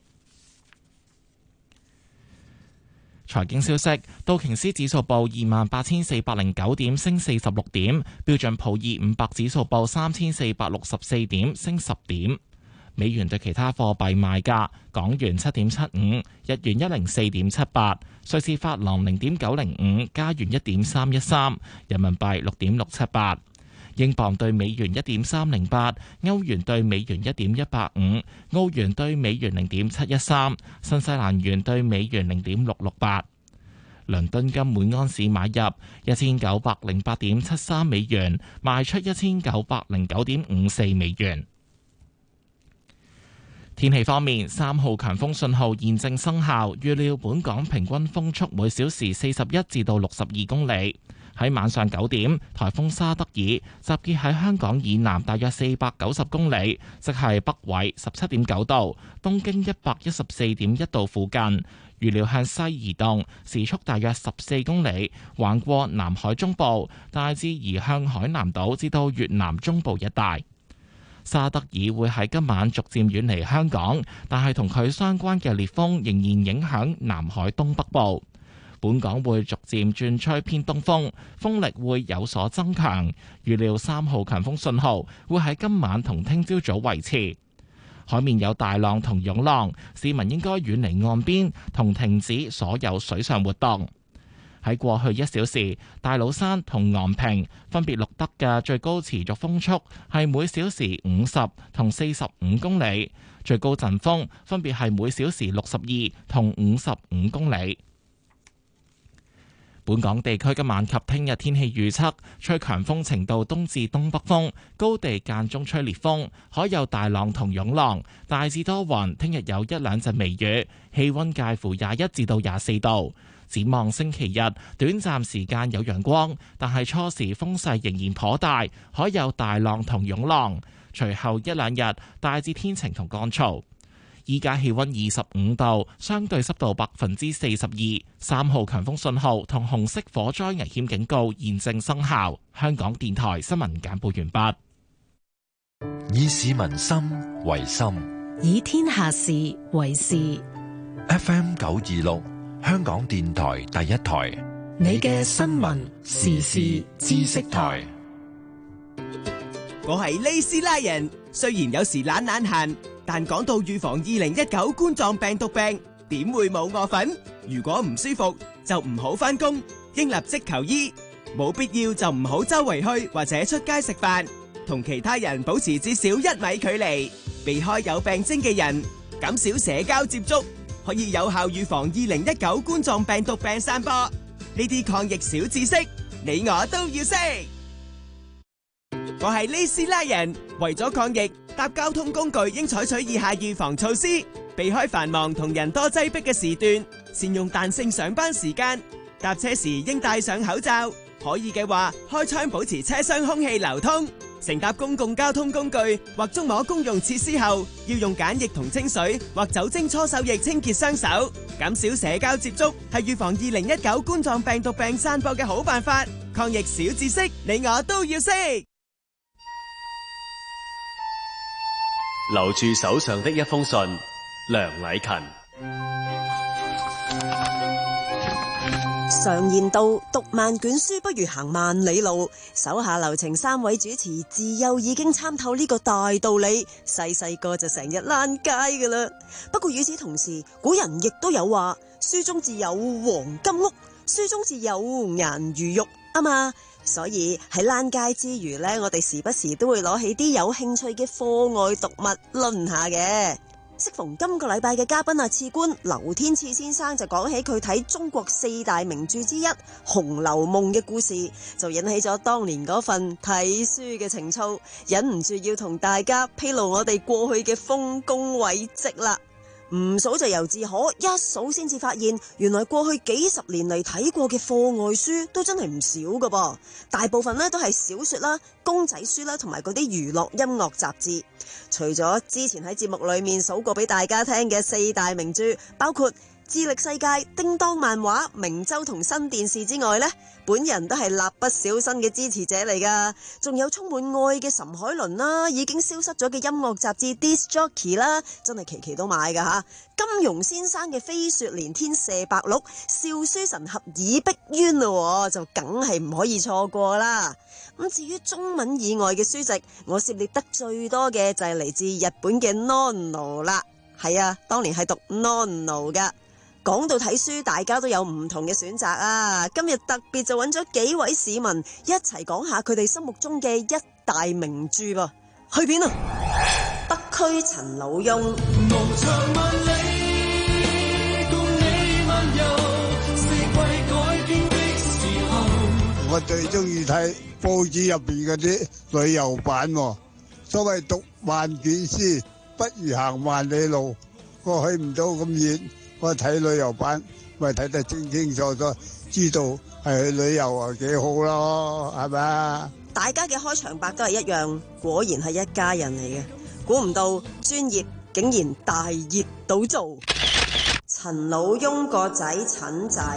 財經消息，道瓊斯指數報二萬八千四百零九點，升四十六點；標準普爾五百指數報三千四百六十四點，升十點。美元對其他貨幣賣價：港元七點七五，日元一零四點七八，瑞士法郎零點九零五，加元一點三一三，人民幣六點六七八。英鎊對美元一點三零八，歐元對美元一點一八五，澳元對美元零點七一三，新西蘭元對美元零點六六八。倫敦金每安士買入一千九百零八點七三美元，賣出一千九百零九點五四美元。天氣方面，三號強風信號現正生效，預料本港平均風速每小時四十一至到六十二公里。喺晚上九點，颱風沙德爾集結喺香港以南大約四百九十公里，即係北緯十七點九度、東經一百一十四點一度附近。預料向西移動，時速大約十四公里，橫過南海中部，大致移向海南島至到越南中部一帶。沙德爾會喺今晚逐漸遠離香港，但係同佢相關嘅烈風仍然影響南海東北部。本港會逐漸轉吹偏東風，風力會有所增強。預料三號強風信號會喺今晚同聽朝早維持。海面有大浪同湧浪，市民應該遠離岸邊同停止所有水上活動。喺過去一小時，大老山同昂坪分別錄得嘅最高持續風速係每小時五十同四十五公里，最高陣風分別係每小時六十二同五十五公里。本港地區今晚及聽日天氣預測，吹強風程度東至東北風，高地間中吹烈風，海有大浪同湧浪，大致多雲。聽日有一兩陣微雨，氣溫介乎廿一至到廿四度。展望星期日，短暫時間有陽光，但係初時風勢仍然頗大，海有大浪同湧浪。隨後一兩日大致天晴同乾燥。依家氣溫二十五度，相對濕度百分之四十二，三號強風信號同紅色火災危險警告現正生效。香港電台新聞簡報完畢。 以市民心為心， 以天下事為事。 F M 九二六，香港電台第一台， 你嘅新聞時事知識台。 我係利斯拉人，雖然有時懶懶閒，但講到預防二零一九冠狀病毒病，點會冇我份？如果唔舒服就唔好返工，應立即求醫，冇必要就唔好周圍去或者出街食飯，同其他人保持至少一米距離，避開有病徵嘅人，減少社交接觸，可以有效預防二零一九冠狀病毒病散播。呢啲抗疫小知識，你我都要識。我係利斯拉人，為咗抗疫，搭交通工具應採取以下預防措施：避開繁忙同人多擠迫嘅時段，善用彈性上班時間，搭車時應戴上口罩，可以嘅話開窗保持車廂空氣流通。乘搭公共交通工具或觸摸公用設施後，要用梘液同清水或酒精搓手液清潔雙手，減少社交接觸，係預防二零一九冠狀病毒病散播嘅好辦法。抗疫小知識，你我都要識。 留住手上的一封信，梁禮勤。 常言道，讀萬卷書不如行萬里路。手下留情三位主持自幼已經參透呢個大道理，細細個就成日躝街噶啦。不過與此同時，古人亦都有話：書中自有黃金屋，書中自有顏如玉啊嘛。所以喺躝街之餘呢，我哋時不時都會攞起啲有興趣嘅課外讀物論下嘅。適逢今個禮拜嘅嘉賓啊，次官劉天賜先生就講起佢睇中國四大名著之一《紅樓夢》嘅故事，就引起咗當年嗰份睇書嘅情操，忍唔住要同大家披露我哋過去嘅豐功偉績啦。唔數就由自可，一數先至發現，原來過去幾十年嚟睇過嘅課外書都真係唔少噶噃。大部分呢都係小說啦、公仔書啦，同埋嗰啲娛樂音樂雜誌。除咗之前喺節目裏面數過俾大家聽嘅四大名著，包括智力世界、叮當漫畫、明周同新電視之外呢，本人都係蠟筆小新嘅支持者嚟噶。仲有充滿愛嘅岑海倫啦，已經消失咗嘅音樂雜誌 Disc Jockey 啦，真係期期都買噶吓。金庸先生嘅飛雪連天射白鹿、笑書神俠倚碧鴛咯，就梗係唔可以錯過啦。咁至於中文以外嘅書籍，我涉獵得最多嘅就係嚟自日本嘅 Nono 啦。係啊，當年係讀 Nono 噶。講到睇書，大家都有唔同嘅選擇啊！今日特別就揾咗幾位市民一齊講下佢哋心目中嘅一大名著噃。去片啊！北區陳老翁。無長萬里，共你漫遊，四季改變的時候。 我最中意睇報紙入邊嗰啲旅遊版喎。所謂讀萬卷書，不如行萬里路。我去唔到咁遠。我睇旅遊版，咪睇得清清楚楚，知道係去旅遊啊，幾好咯，係咪啊？ 大家嘅開場白都係一樣，果然係一家人嚟嘅。估唔到專業竟然大熱倒灶。陳老翁個仔陳仔，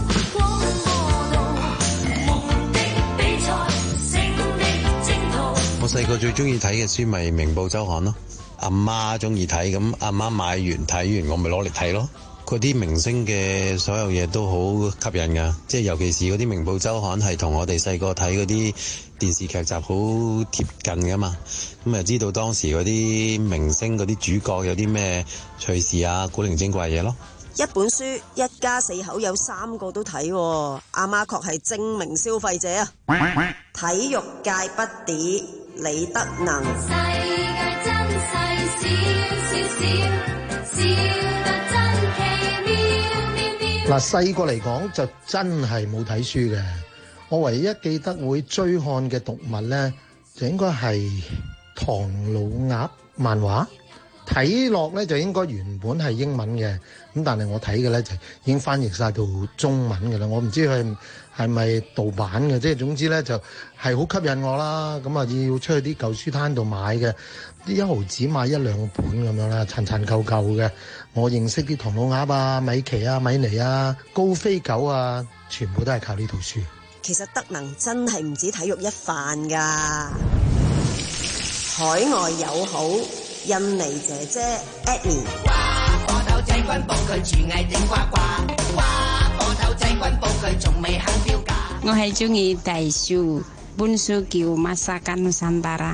我細個最中意睇嘅書咪《明報周刊》咯，阿媽中意睇，咁阿媽買完睇完，我咪攞嚟睇咯。嗰啲明星嘅所有嘢都好吸引㗎，即係尤其是嗰啲明報週刊係同我哋細個睇嗰啲電視劇集好貼近㗎嘛，咁啊知道當時嗰啲明星嗰啲主角有啲咩趣事啊、古靈精怪嘢咯。 一本書一家四口有三個都睇，阿媽確係精明消費者啊！體育界不敵李德能。世界真細，小小小，小得真奇妙妙妙。 嗱，細個嚟講就真係冇睇書嘅，我唯一記得會追看嘅讀物咧，就應該係唐老鴨漫畫。睇落咧就應該原本係英文嘅，咁但係我睇嘅咧就已經翻譯晒到中文嘅啦。我唔知佢係咪盜版嘅，即係總之咧就係好吸引我啦。咁啊要出去啲舊書攤度買嘅，啲一毫紙買一兩本咁樣啦，殘殘舊舊嘅。我認識啲唐老鴨啊、米奇啊、米妮啊、高飛狗啊，全部都係靠呢套書。 其實德能真係唔止體育一範㗎，海外友好。印尼姐姐 Ednie， 哇！波頭仔軍報佢廚藝整呱呱，哇！波頭仔軍報佢仲未肯標價。 我係中意睇書，本書叫《Masakan Nusantara》，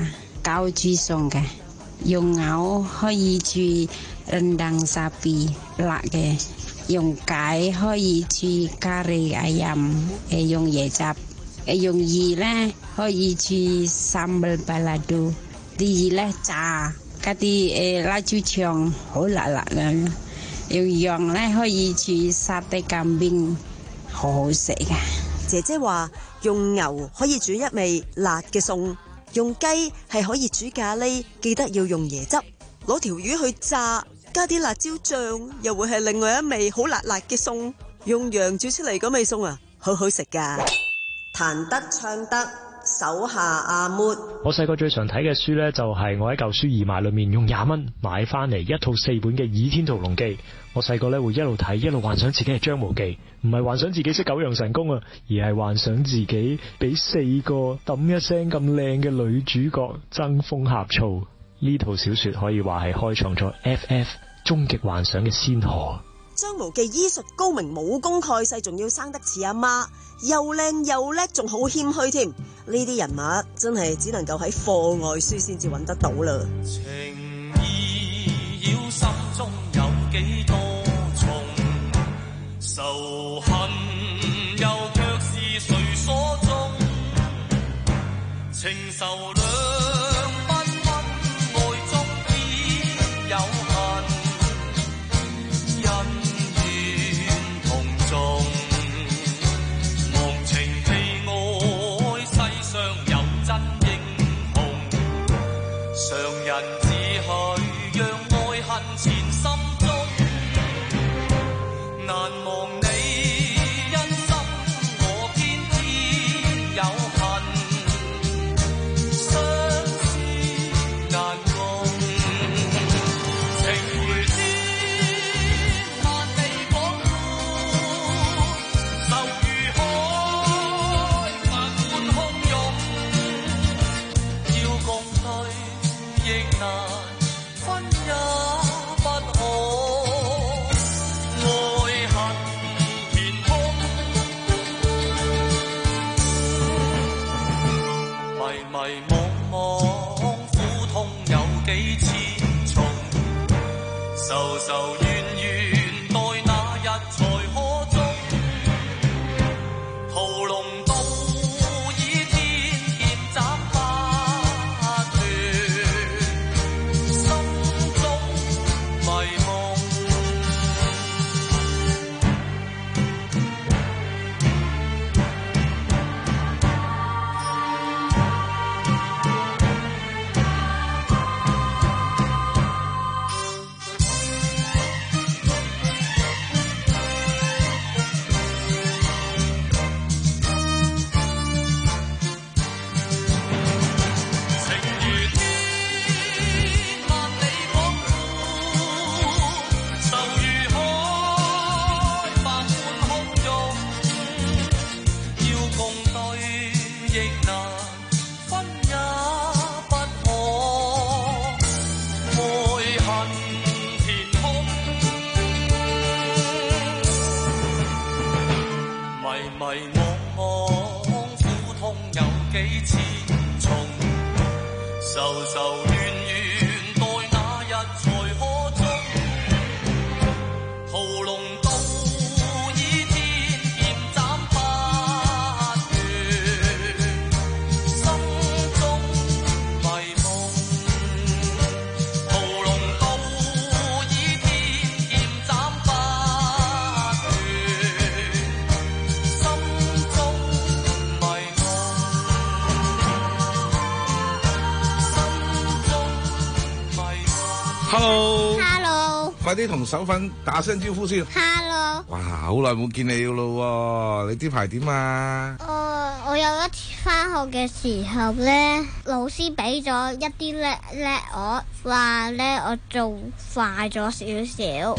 膠煮餸嘅，用牛可以煮rendang sapi辣嘅，用雞可以煮 kari ayam， 誒用椰汁，誒用魚咧可以煮 sambal balado， 啲魚咧炸，加啲誒辣椒醬好辣辣嘅，用羊咧可以煮 sate kambing， 好好食嘅。 姐姐話用牛可以煮一味辣嘅餸，用雞係可以煮咖喱，記得要用椰汁，攞條魚去炸，加啲辣椒醬，又會係另外一味好辣辣嘅餸。用羊煮出嚟嗰味餸啊，好好食噶。彈得唱得，手下阿妹。 我細個最常睇嘅書呢，就係我喺舊書義賣裏面用廿蚊買翻嚟一套四本嘅《倚天屠龍記》。我細個咧會一路睇一路幻想自己係張無忌，唔係幻想自己識九陽神功啊，而係幻想自己俾四個揼一聲咁靚嘅女主角爭風呷醋。呢套小說可以話係開創咗 F F 終極幻想嘅先河。 張無忌醫術高明，武功蓋世，仲要生得似阿媽，又靚又叻，仲好謙虛添。呢啲人物真係只能夠喺課外書先至揾得到啦。 情意繞心中有幾多重，仇恨又卻是誰所種，情仇兩不分，愛中必有恨，恩怨同重，忘情被愛，世上有真英雄，常人只許讓愛恨纏心中，難忘你因心我偏偏有恨，相思難共，情如天萬里廣闊，愁如海百般洶湧，要共對亦難，分也不可，愛恨填空，迷迷惘惘，苦痛有幾千重，愁愁怨怨，待那日才可終。屠龍刀以天劍斬不斷，心中迷夢。情如天萬里廣闊，愁如海百般洶湧，要共對亦難，分也不可，愛恨填空，迷迷惘惘，苦痛有幾千重，愁愁怨怨，待那日才可終。屠龍刀以天劍斬不斷，心中迷夢。屠龍刀以天劍斬不斷，心中迷夢。 Hello，Hello， 快啲同手粉打聲招呼先。 Hello， 哇，好耐冇見你噶咯，你呢排點啊？ 我我有一次翻學嘅時候咧，老師俾咗一啲叻叻我，話咧我做快咗少少。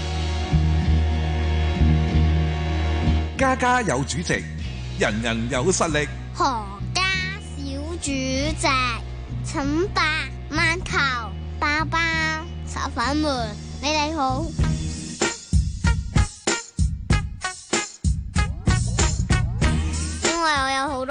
家家有主席，人人有實力。 何家小主席，請白饅頭、包包、手粉們，你哋好。因為我有好多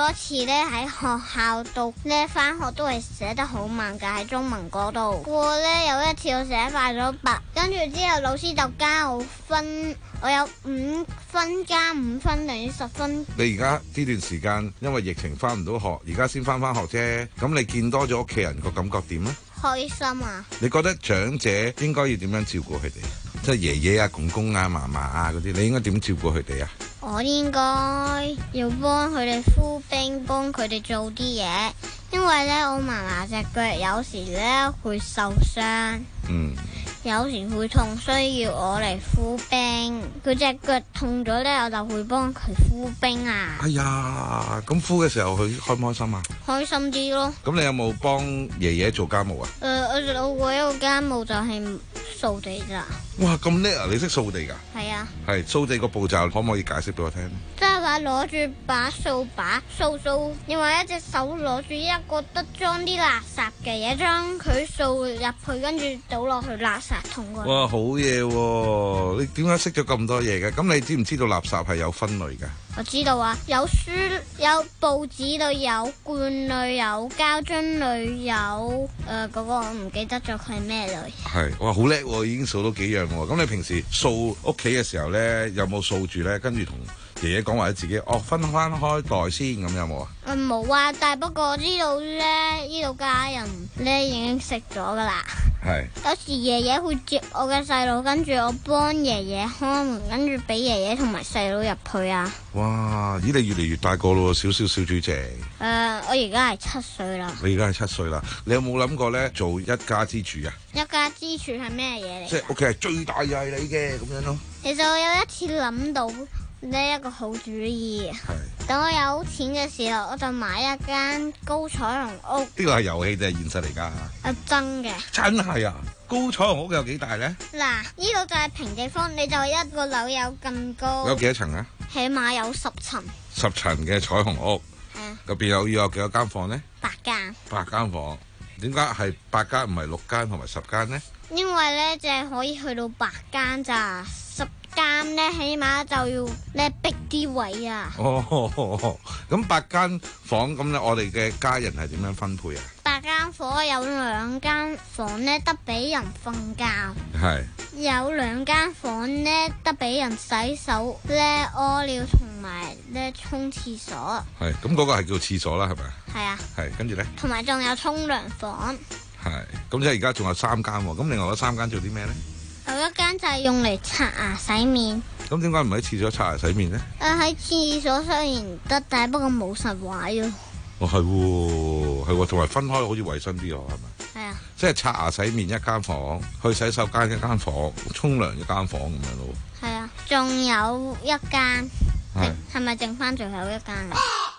多次咧喺學校度咧翻學都係寫得好慢㗎，喺中文嗰度。不過咧有一次我寫快咗八，跟住之後老師就加我分，我有五分加五分等於十分。 你而家呢段時間因為疫情翻唔到學，而家先翻翻學啫，咁你見多咗屋企人個感覺點咧？ 開心啊！ 你覺得長者應該要點樣照顧佢哋？即係爺爺啊、公公啊、嫲嫲啊嗰啲，你應該點照顧佢哋啊？ 我應該要幫佢哋敷冰，幫佢哋做啲嘢，因為咧我嫲嫲隻腳有時咧會受傷， 嗯， 有時會痛，需要我嚟敷冰。佢隻腳痛咗咧，我就會幫佢敷冰啊。 哎呀，咁敷嘅時候佢開唔開心啊？ 開心啲咯。 咁你有冇幫爺爺做家務啊？ 誒、呃，我做過一個家務就係掃地咋。 哇，咁叻啊！你識掃地㗎？ 係啊。係掃地個步驟可唔可以解釋俾我聽？ 即係話攞住把掃把掃掃，另外一隻手攞住一個得裝啲垃圾嘅嘢，將佢掃入去，跟住倒落去垃圾桶嗰度。 哇，好嘢喎！你點解識咗咁多嘢嘅？咁你知唔知道垃圾係有分類㗎？ 我知道啊，有書、有報紙類、有罐類、有膠樽類、有誒嗰、呃嗰個我唔記得咗佢係咩類。係，哇，好叻喎！已經掃到幾樣喎。咁你平時掃屋企嘅時候咧，有冇掃住咧？跟住同爺爺講或者自己哦分翻開袋先，咁有冇啊？ 誒冇啊，但係不過知道咧，呢度家人咧已經食咗㗎啦。係。有時爺爺會接我嘅細佬，跟住我幫爺爺開門，跟住俾爺爺同埋細佬入去啊。 哇！咦，你越嚟越大個咯，小小小主席。誒、 呃，我而家係七歲啦。 你而家係七歲啦，你有冇諗過咧做一家之主啊？ 一家之主係咩嘢嚟？ 即係屋企係最大又係你嘅咁樣咯。 其實我有一次諗到呢一個好主意。係。等我有錢嘅時候，我就買一間高彩虹屋。呢個係遊戲定係現實嚟㗎？啊，真嘅。真係啊！高彩虹屋有幾大咧？嗱，呢度就係平地方，你就一個樓有咁高。有幾多層啊？起碼有十層。十層嘅彩虹屋。係啊。入邊有要有幾多間房咧？八間。八間房，點解係八間唔係六間同埋十間咧？因為咧，就係可以去到八間咋，十間咧起碼就要咧逼啲位啊。哦，咁八間房咁咧，我哋嘅家人係點樣分配啊？八間房有兩間房咧得俾人瞓覺，係有兩間房咧得俾人洗手咧屙尿同埋咧沖廁所。係咁嗰個係叫廁所啦，係咪啊？係啊。係跟住咧，同埋仲有沖涼房。係咁即係而家仲有三間喎，咁另外嗰三間做啲咩咧？有一間就係用嚟刷牙洗面。咁點解唔喺廁所刷牙洗面咧？誒，喺廁所雖然得，但係不過冇實位咯。哦，係喎，係喎，同埋分開好似衞生啲喎，係咪？係啊。即係刷牙洗面一間房，去洗手間一間房，沖涼一間房咁樣咯。係啊，仲有一間，係係咪剩翻最後一間啊？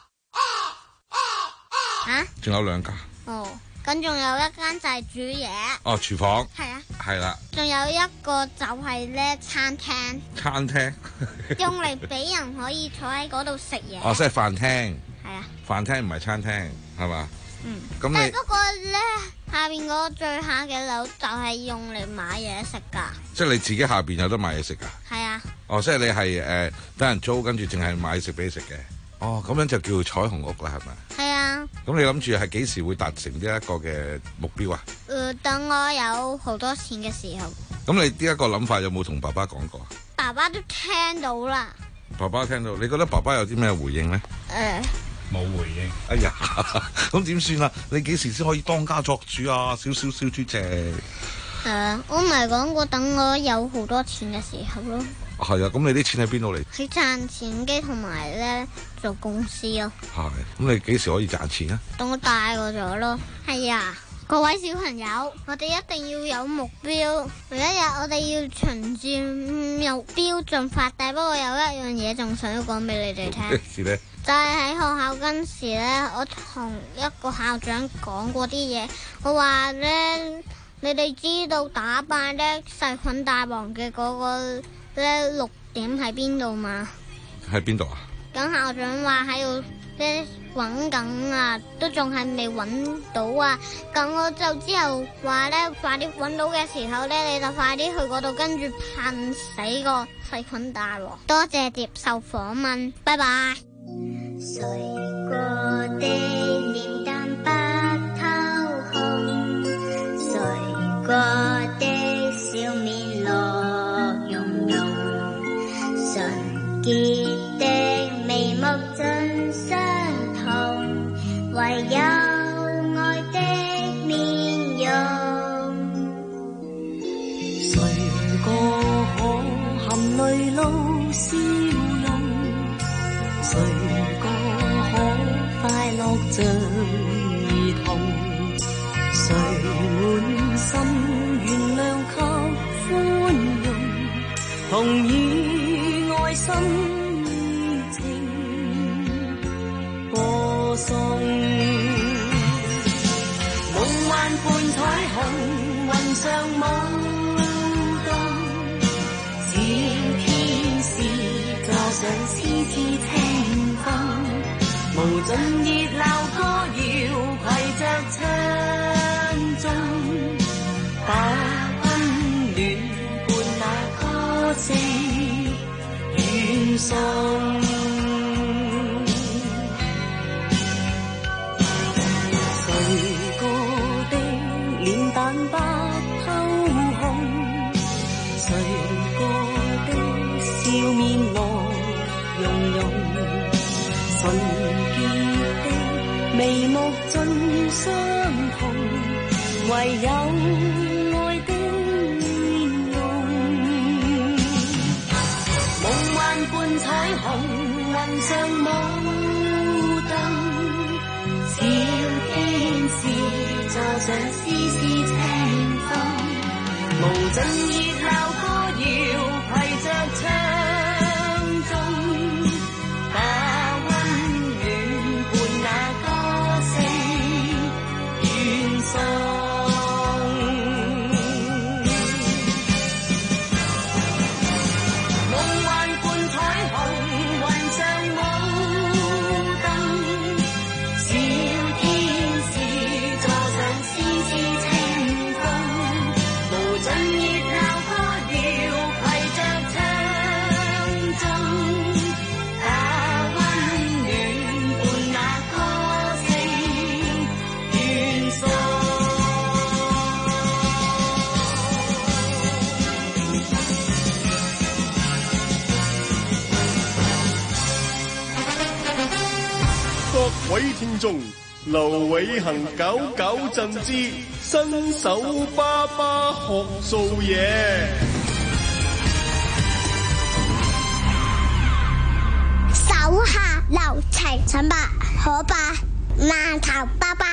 啊？仲有兩間。哦。咁仲有一間就係煮嘢。哦，廚房。係啊。係啦。仲有一個就係咧餐廳。餐廳。用嚟俾人可以坐喺嗰度食嘢。哦，即係飯廳。係啊。飯廳唔係餐廳，係嘛？嗯。咁你不過咧，下邊嗰個最下嘅樓就係用嚟買嘢食㗎。即係你自己下邊有得買嘢食㗎？係啊。哦，即係你係誒等人租，跟住淨係買食俾你食嘅。哦，咁樣就叫彩虹屋啦，係咪？係啊。咁你諗住係幾時會達成呢一個嘅目標啊？誒、呃，等我有好多錢嘅時候。咁你呢一個諗法有冇同爸爸講過啊？爸爸都聽到啦。爸爸聽到，你覺得爸爸有啲咩回應咧？誒、呃，冇回應。哎呀，咁點算啊？你幾時先可以當家作主啊？小小小主席。誒、呃，我唔係講過等我有好多錢嘅時候咯。係啊，咁你啲錢喺邊度嚟？係賺錢機同埋咧做公司咯。係，咁你幾時可以賺錢啊？等我大個咗咯。係啊，各位小朋友，我哋一定要有目標。有一日我哋要循住目標進發。但不過有一樣嘢仲想要講俾你哋聽。咩事咧？就係喺學校嗰陣時咧，我同一個校長講過啲嘢。我話咧，你哋知道打敗咧細菌大王嘅嗰個咧六點喺邊度嘛？喺邊度啊？咁校長話喺度咧揾緊啊，都仲係未揾到啊！咁我就之後話咧，快啲揾到嘅時候咧，你就快啲去嗰度，跟住噴死個細菌大王。多謝接受訪問，拜拜。 睡過的臉蛋白透紅，睡過的笑面樂融融，純潔的眉目盡相同，唯有愛的面容。 誰個可含淚露笑容？誰個可快樂像兒童？誰滿心原諒及寬容，同以愛心意情歌頌。夢幻伴彩虹，雲上舞動，小天使坐上絲絲清風，無盡熱鬧歌謠攜着唱頌，把溫暖伴那歌聲遠送。誰個的臉蛋白透紅？誰個的笑面樂融融？純潔的眉目盡相同，唯有愛的面容。夢幻伴彩虹，雲上舞動，小天使坐上絲絲清風，無盡熱鬧歌謠攜着唱頌，把溫暖伴那歌聲遠送。夢幻伴彩虹，雲上舞動，小天使坐上絲絲清風，無盡熱鬧歌謠攜着唱頌，把溫暖伴那歌聲遠送。 各位聽眾，劉偉恒搞搞震之新手爸爸學做嘢。 手下留情，陳伯可伯饅頭包包。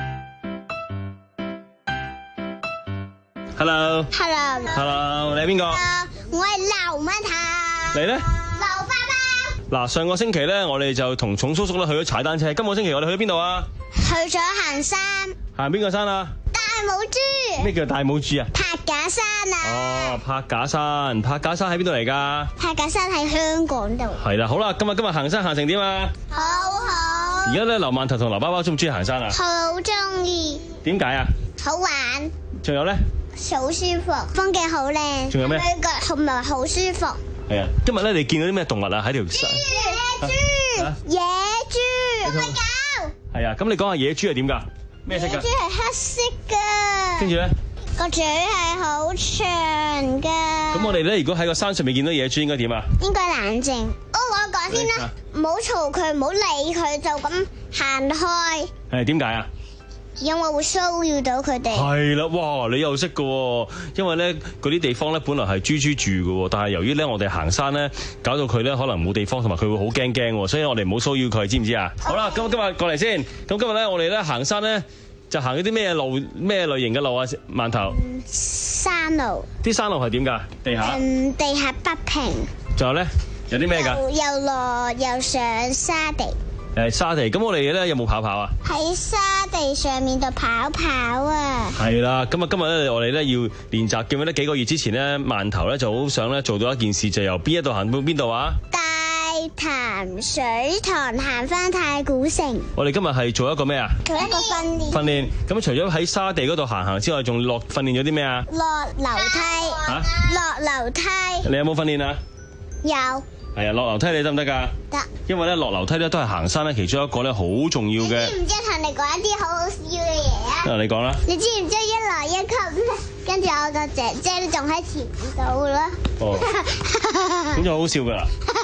Hello。 Hello。 Hello， 你係邊個？ 我係劉饅頭。 你咧？ 劉包包。 嗱，上個星期咧，我哋就同重叔叔咧去咗踩單車。今個星期我哋去咗邊度啊？ 去咗行山。 行邊個山啊？ 大母豬。 咩叫大母豬啊？ 柏架山啊。 哦，柏架山，柏架山喺邊度嚟㗎？ 柏架山喺香港度。 係啦，好啦，今日今日行山行成點啊？ 好好。 而家咧，劉饅頭同劉包包中唔中意行山啊？ 好中意。 點解啊？ 好玩。 仲有咧？ 好舒服，風景好靚。 仲有咩？ 腳同埋好舒服。 係啊，今日咧你見到啲咩動物啊？喺條山。 野豬，野豬，係狗。 係啊，咁你講下野豬係點㗎？咩色㗎？ 野豬係黑色㗎。跟住咧？ 個嘴係好長㗎。 咁我哋咧，如果喺個山上面見到野豬，應該點啊？ 應該冷靜。哦，我講先啦，唔好嘈佢，唔好理佢，就咁行開。 係點解啊？ 因為會騷擾到佢哋。 係啦，哇！你又識㗎喎，因為咧嗰啲地方咧本來係豬豬住㗎喎，但係由於咧我哋行山咧，搞到佢咧可能冇地方，同埋佢會好驚驚喎，所以我哋唔好騷擾佢，知唔知啊？好啦，咁今日過嚟先。咁今日咧我哋咧行山咧就行嗰啲咩路咩類型嘅路啊？饅頭。 山路。啲山路係點㗎？地下。 嗯，地下不平。 仲有咧？有啲咩㗎？ 又落又上沙地。 誒沙地，咁我哋咧有冇跑跑啊？ 喺沙地上面度跑跑啊！ 係啦，咁啊今日咧我哋咧要練習，記唔記得幾個月之前咧饅頭咧就好想咧做到一件事，就由邊一度行到邊度啊？ 大潭水塘行翻太古城。 我哋今日係做一個咩啊？ 做一個訓練。 訓練。咁除咗喺沙地嗰度行行之外，仲落訓練咗啲咩啊？ 落樓梯。 嚇？ 落樓梯。 你有冇訓練啊？ 有。 係啊，落樓梯你得唔得㗎？ 得。 因為咧落樓梯咧都係行山咧其中一個咧好重要嘅。 你知唔知同你講一啲好好笑嘅嘢啊？ 啊，你講啦。 你知唔知一來一級咧？跟住我個姐姐仲喺前度啦。 哦。咁就好笑㗎啦。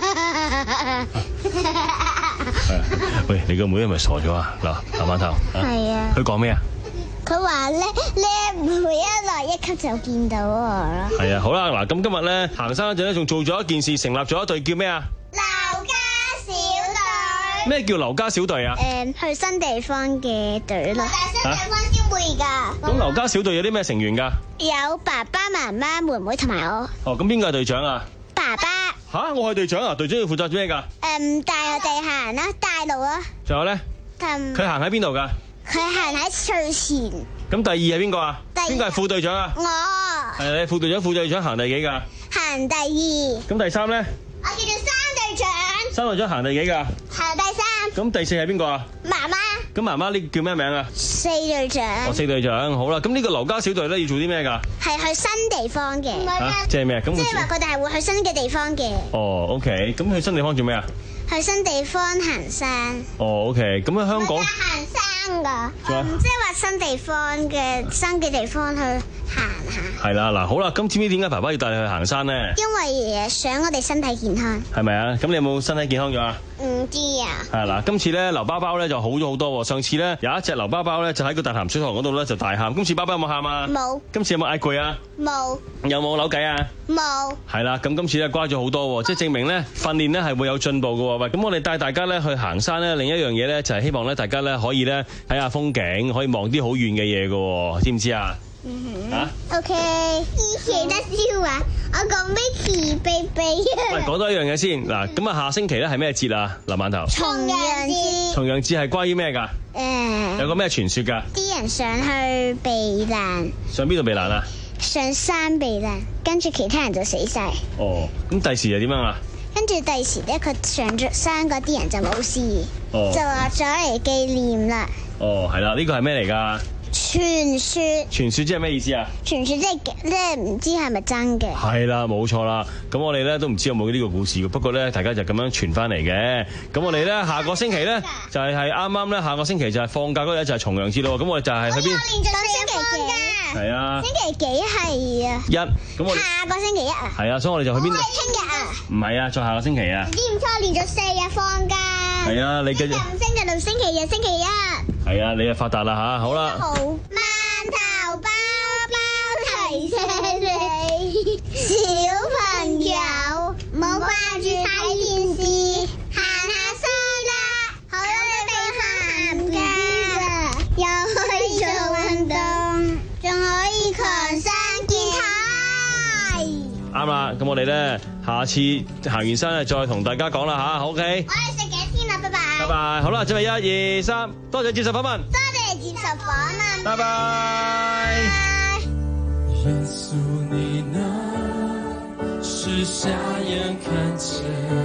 喂，你個妹係咪傻咗啊？嗱，阿饅頭。 係啊。 佢講咩啊？ 佢話咧咧每一來一級就見到我啦。 係啊，好啦，嗱，咁今日咧行山嗰陣咧，仲做咗一件事，成立咗一隊叫咩啊？ 劉家小隊。 咩叫劉家小隊啊？ 誒、嗯，去新地方嘅隊咯。但係新地方先會㗎。 咁劉家小隊有啲咩成員㗎？ 有爸爸媽媽、妹妹同埋我。 哦，咁邊個係隊長啊？ 爸爸。 吓，我係隊長啊！隊長要負責做咩㗎？ 誒、嗯，帶我哋行啦，帶路啊。 仲有咧？佢行喺邊度㗎？ 佢行喺最前。 咁第二係邊個啊？邊個係副隊長啊？ 我。 係你副隊長，副隊長行第幾㗎？ 行第二。 咁第三咧？ 我叫做三隊長。 三隊長行第幾㗎？ 行第三。 咁第四係邊個啊？ 媽媽。 咁媽媽呢叫咩名啊？ 四隊長。 哦，四隊長，好啦。咁呢個劉家小隊咧要做啲咩㗎？ 係去新地方嘅。 嚇，即係咩？咁即係話佢哋係會去新嘅地方嘅。 哦 ，OK。咁去新地方做咩啊？ 去新地方行山。 哦 ，OK。咁喺香港行山㗎，嗯，即係話新地方嘅新嘅地方去行下。 係啦，嗱，好啦，咁知唔知點解爸爸要帶你去行山咧？ 因為想我哋身體健康。 係咪啊？咁你有冇身體健康咗啊？ 唔知啊。 係啦，今次咧劉包包咧就好咗好多。上次咧有一隻劉包包咧就喺個大潭水塘嗰度咧就大喊。今次包包有冇喊啊？ 冇。 今次有冇嗌攰啊？ 冇。 有冇扭計啊？ 冇。 係啦，咁今次咧乖咗好多，即係證明咧訓練咧係會有進步嘅。喂，咁我哋帶大家咧去行山咧，另一樣嘢咧就係希望咧大家咧可以咧睇下風景，可以望啲好遠嘅嘢嘅，知唔知啊？ 嗯哼。啊 ？OK。以前得笑話，我講 Mickey baby。 喂，講多一樣嘢先。嗱，咁啊下星期咧係咩節啊？劉饅頭。 重陽節。 重陽節係關於咩㗎？ 誒。 有個咩傳說㗎？ 啲人上去避難。 上邊度避難啊？ 上山避難，跟住其他人就死晒。 哦，咁第時又點樣啊？ 跟住第時咧，佢上咗山嗰啲人就冇事， 哦、 就話咗嚟紀念啦。 哦，係啦，呢個係咩嚟㗎？ 傳說。 傳說即係咩意思啊？ 傳說即係咧唔知係咪真嘅？ 係啦，冇錯啦。咁我哋咧都唔知有冇呢個故事嘅，不過咧大家就咁樣傳翻嚟嘅。咁我哋咧下個星期咧就係係啱啱咧下個星期就係放假嗰日就係重陽節咯。咁我哋就係去邊？ 連續星期幾？ 係啊。 星期幾係啊？ 一。咁我下個星期一啊？ 係啊，所以我哋就去邊度？ 係聽日啊？ 唔係啊，再下個星期啊。 知唔知我連續四日放假？ 係啊，你繼續。 星期六、星期日、星期一。 係啊，你就發達啦吓，好啦。 好。饅頭包包提醒你，小朋友冇掛住睇電視，行下山啦，好多地方行㗎，又可以做運動，仲可以強身健體。 啱啦，咁我哋咧下次行完山咧再同大家講啦吓 ，OK。 我哋食幾天啦，拜拜。 拜拜，好啦，準備一二三，多謝接受訪問。 多謝接受訪問。 拜拜。 耶穌，你能使瞎眼看見，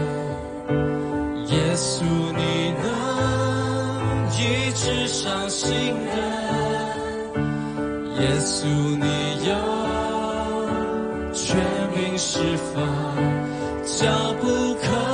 耶穌，你能醫治傷心人，耶穌，你有權柄釋放，將不可